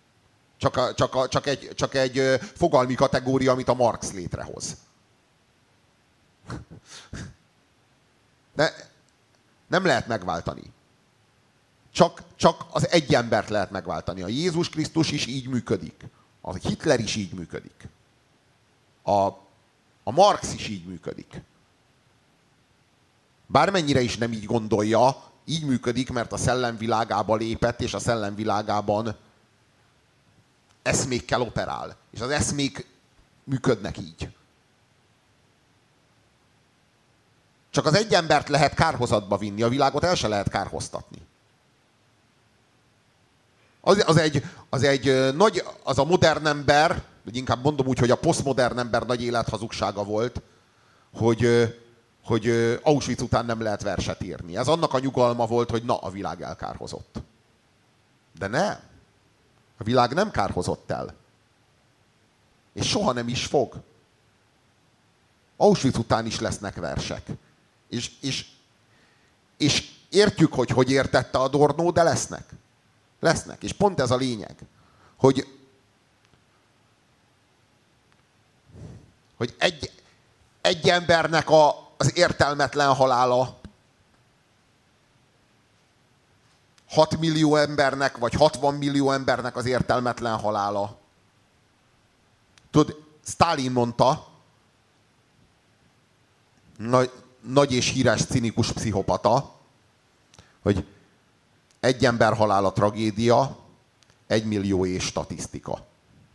Csak egy fogalmi kategória, amit a Marx létrehoz. De nem lehet megváltani. Csak az egy embert lehet megváltani. A Jézus Krisztus is így működik. A Hitler is így működik. A Marx is így működik. Bármennyire is nem így gondolja, így működik, mert a szellemvilágába lépett, és a szellemvilágában eszmékkel operál. És az eszmék működnek így. Csak az egy embert lehet kárhozatba vinni, a világot el se lehet kárhoztatni. Az a modern ember, vagy inkább mondom úgy, hogy a posztmodern ember nagy élethazugsága volt, hogy Auschwitz után nem lehet verset írni. Ez annak a nyugalma volt, hogy na, a világ elkárhozott. De nem. A világ nem kárhozott el. És soha nem is fog. Auschwitz után is lesznek versek. És értjük, hogy értette Adorno, de lesznek. Lesznek. És pont ez a lényeg, hogy egy embernek az értelmetlen halála 6 millió embernek, vagy 60 millió embernek az értelmetlen halála. Tudod, Sztálin mondta, nagy és híres cinikus pszichopata, hogy egy ember halála tragédia, 1 millió és statisztika.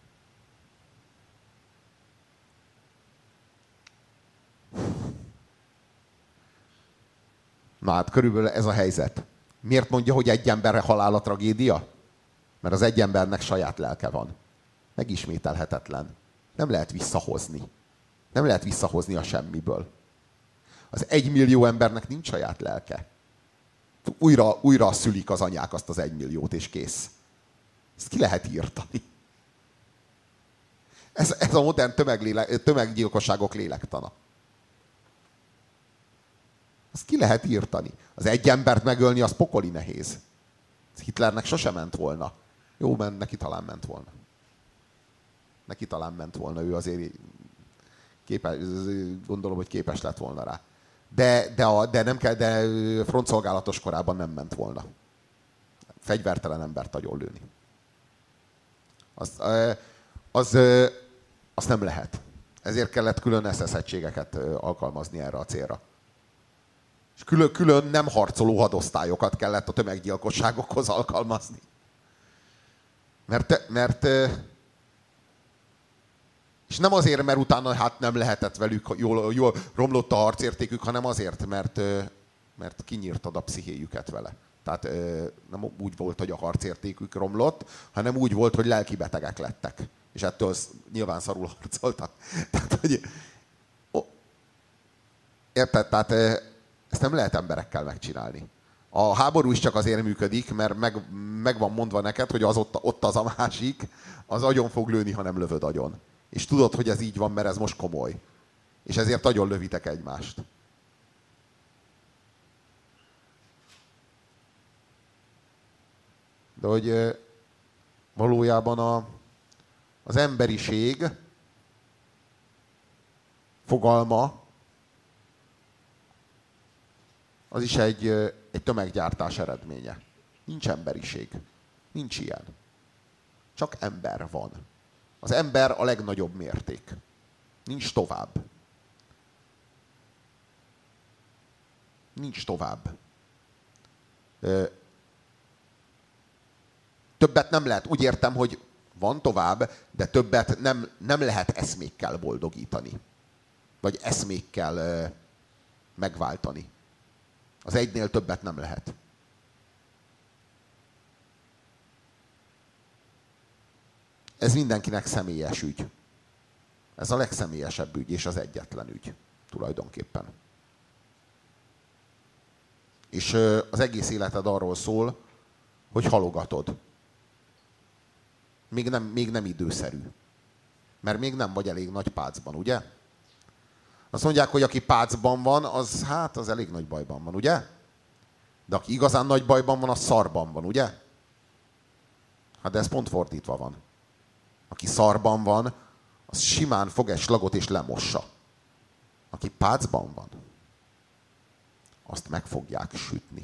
Na hát körülbelül ez a helyzet. Miért mondja, hogy egy ember halála tragédia? Mert az egy embernek saját lelke van. Megismételhetetlen. Nem lehet visszahozni. Nem lehet visszahozni a semmiből. Az 1 millió embernek nincs saját lelke. Újra szülik az anyák azt az 1 milliót, és kész. Ezt ki lehet írtani. Ez a modern tömeggyilkosságok lélektana. Azt ki lehet írtani. Az egy embert megölni, az pokoli nehéz. Hitlernek sosem ment volna. Jó, neki talán ment volna. Neki talán ment volna, ő azért gondolom, hogy képes lett volna rá. De nem kell, de frontszolgálatos korában nem ment volna. Fegyvertelen embert agyonlőni. Azt nem lehet. Ezért kellett külön SS egységeket alkalmazni erre a célra. És külön nem harcoló hadosztályokat kellett a tömeggyilkosságokhoz alkalmazni. Mert és nem azért, mert utána hát nem lehetett velük, jól romlott a harcértékük, hanem azért, mert kinyírtad a pszichéjüket vele. Tehát nem úgy volt, hogy a harcértékük romlott, hanem úgy volt, hogy lelkibetegek lettek. És ettől nyilván szarul harcoltak. Tehát, hogy, érted? Tehát ezt nem lehet emberekkel megcsinálni. A háború is csak azért működik, mert meg van mondva neked, hogy ott az a másik, az agyon fog lőni, ha nem lövöd agyon. És tudod, hogy ez így van, mert ez most komoly. És ezért agyon lövitek egymást. De hogy valójában az emberiség fogalma az is egy tömeggyártás eredménye. Nincs emberiség. Nincs ilyen. Csak ember van. Az ember a legnagyobb mérték. Nincs tovább. Nincs tovább. Többet nem lehet. Úgy értem, hogy van tovább, de többet nem lehet eszmékkel boldogítani. Vagy eszmékkel megváltani. Az egynél többet nem lehet. Ez mindenkinek személyes ügy. Ez a legszemélyesebb ügy, és az egyetlen ügy tulajdonképpen. És az egész életed arról szól, hogy halogatod. Még nem időszerű. Mert még nem vagy elég nagy pácban, ugye? Azt mondják, hogy aki pácban van, az elég nagy bajban van, ugye? De aki igazán nagy bajban van, az szarban van, ugye? Hát de ez pont fordítva van. Aki szarban van, az simán fog egy slagot és lemossa. Aki pácban van, azt meg fogják sütni.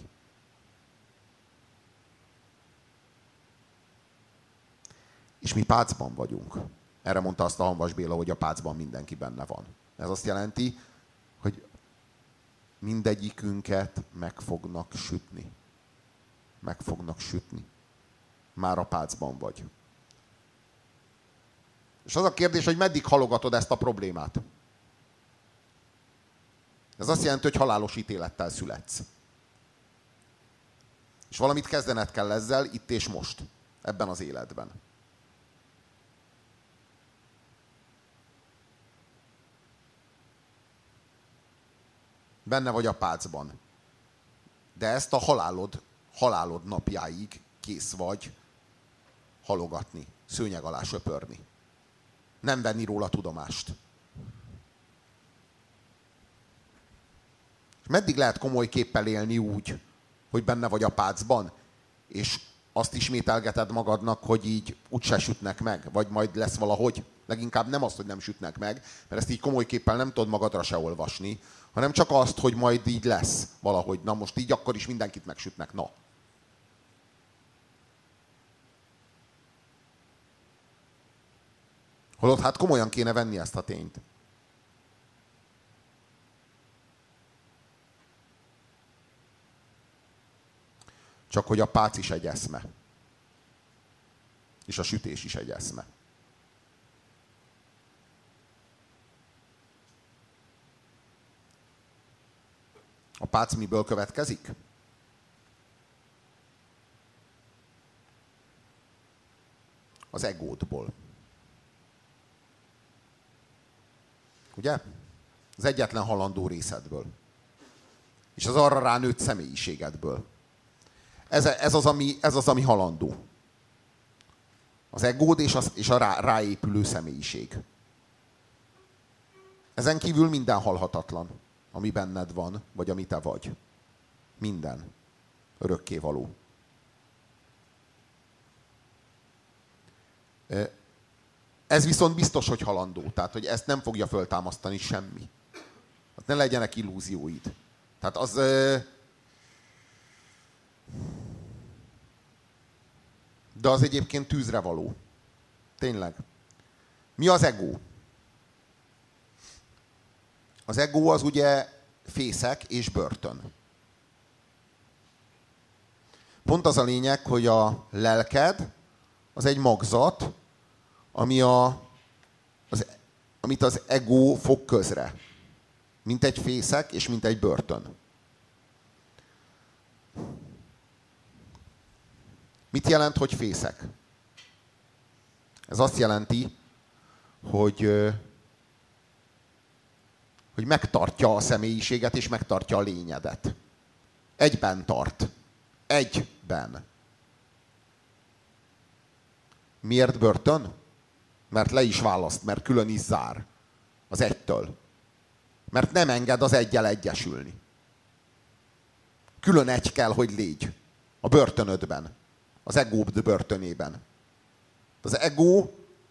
És mi pácban vagyunk. Erre mondta azt a Hamvas Béla, hogy a pácban mindenki benne van. Ez azt jelenti, hogy mindegyikünket meg fognak sütni. Meg fognak sütni. Már a pácban vagy. És az a kérdés, hogy meddig halogatod ezt a problémát. Ez azt jelenti, hogy halálos ítélettel születsz. És valamit kezdened kell ezzel itt és most. Ebben az életben. Benne vagy a pácban. De ezt a halálod napjáig kész vagy halogatni, szőnyeg alá söpörni. Nem venni róla tudomást. És meddig lehet komoly képpel élni úgy, hogy benne vagy a pácban, és azt ismételgeted magadnak, hogy így úgyse sütnek meg, vagy majd lesz valahogy. Leginkább nem azt, hogy nem sütnek meg, mert ezt így komoly képpel nem tudod magadra se olvasni, hanem csak azt, hogy majd így lesz valahogy. Na most így akkor is mindenkit megsütnek. Na. Holott hát komolyan kéne venni ezt a tényt. Csak hogy a pác is egy eszme. És a sütés is egy eszme. A pác miből következik? Az egódból. Ugye? Az egyetlen halandó részedből. És az arra ránőtt személyiségedből. Ez az, ami halandó. Az egód és a ráépülő személyiség. Ezen kívül minden halhatatlan, ami benned van, vagy ami te vagy. Minden. Örökkévaló. Ez viszont biztos, hogy halandó. Tehát, hogy ezt nem fogja föltámasztani semmi. Hát ne legyenek illúzióid. Tehát az... De az egyébként tűzre való. Tényleg. Mi az ego? Az ego az ugye fészek és börtön. Pont az a lényeg, hogy a lelked az egy magzat, amit az ego fog közre. Mint egy fészek és mint egy börtön. Mit jelent, hogy fészek? Ez azt jelenti, hogy megtartja a személyiséget és megtartja a lényedet. Egyben tart. Egyben. Miért börtön? Mert le is választ, mert külön is zár. Az egytől. Mert nem enged az eggyel egyesülni. Külön egy kell, hogy légy. A börtönödben. Az egód börtönében. Az ego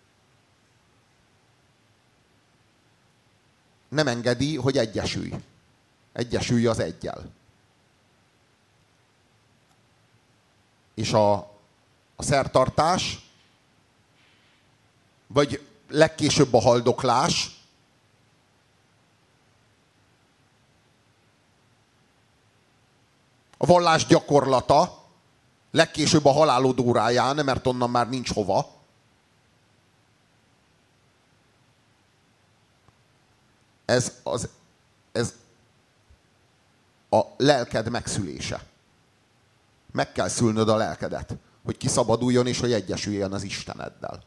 nem engedi, hogy egyesülj. Egyesülj az eggyel. És a szertartás, vagy legkésőbb a haldoklás, a vallás gyakorlata, legkésőbb a halálod óráján, mert onnan már nincs hova. Ez a lelked megszülése. Meg kell szülnöd a lelkedet, hogy kiszabaduljon és hogy egyesüljön az Isteneddel.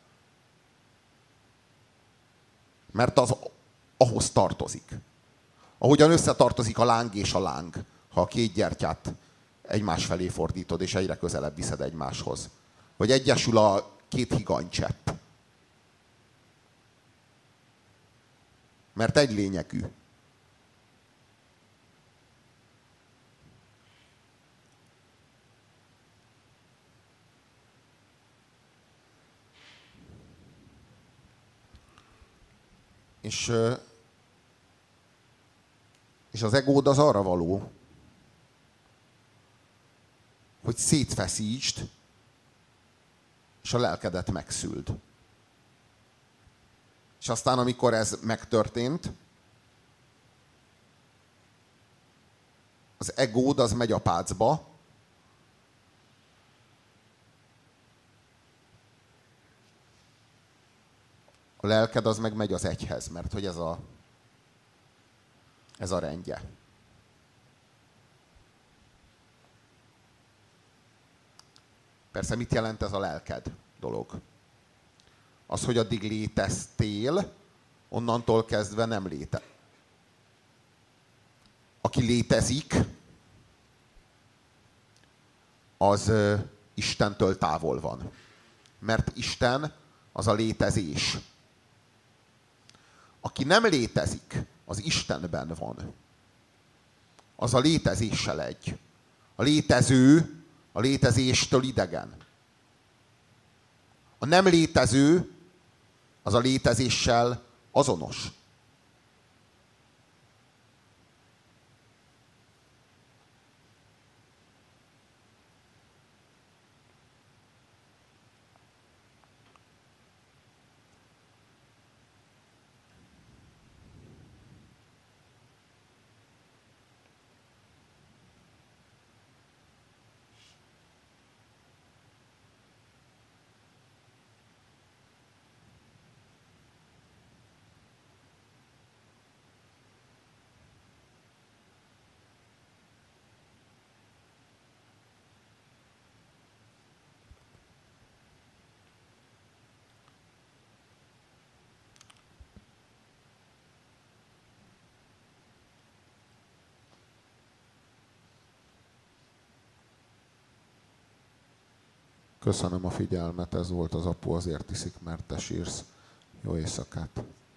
Mert az ahhoz tartozik. Ahogyan összetartozik a láng és a láng, ha a két gyertyát egymás felé fordítod, és egyre közelebb viszed egymáshoz. Vagy egyesül a két higanycsepp. Mert egy lényegű. És az egód az arra való, hogy szétfeszítsd, és a lelkedet megszüld. És aztán, amikor ez megtörtént, az egód az megy a pácba, a lelked az meg megy az egyhez, mert hogy ez a rendje. Persze mit jelent ez a lelked dolog? Az, hogy addig léteztél, onnantól kezdve nem létezel. Aki létezik, az Istentől távol van. Mert Isten az a létezés. Aki nem létezik, az Istenben van. Az a létezéssel egy. A létező a létezéstől idegen. A nem létező az a létezéssel azonos. Köszönöm a figyelmet, ez volt az Apu azért iszik, mert te sírsz. Jó éjszakát!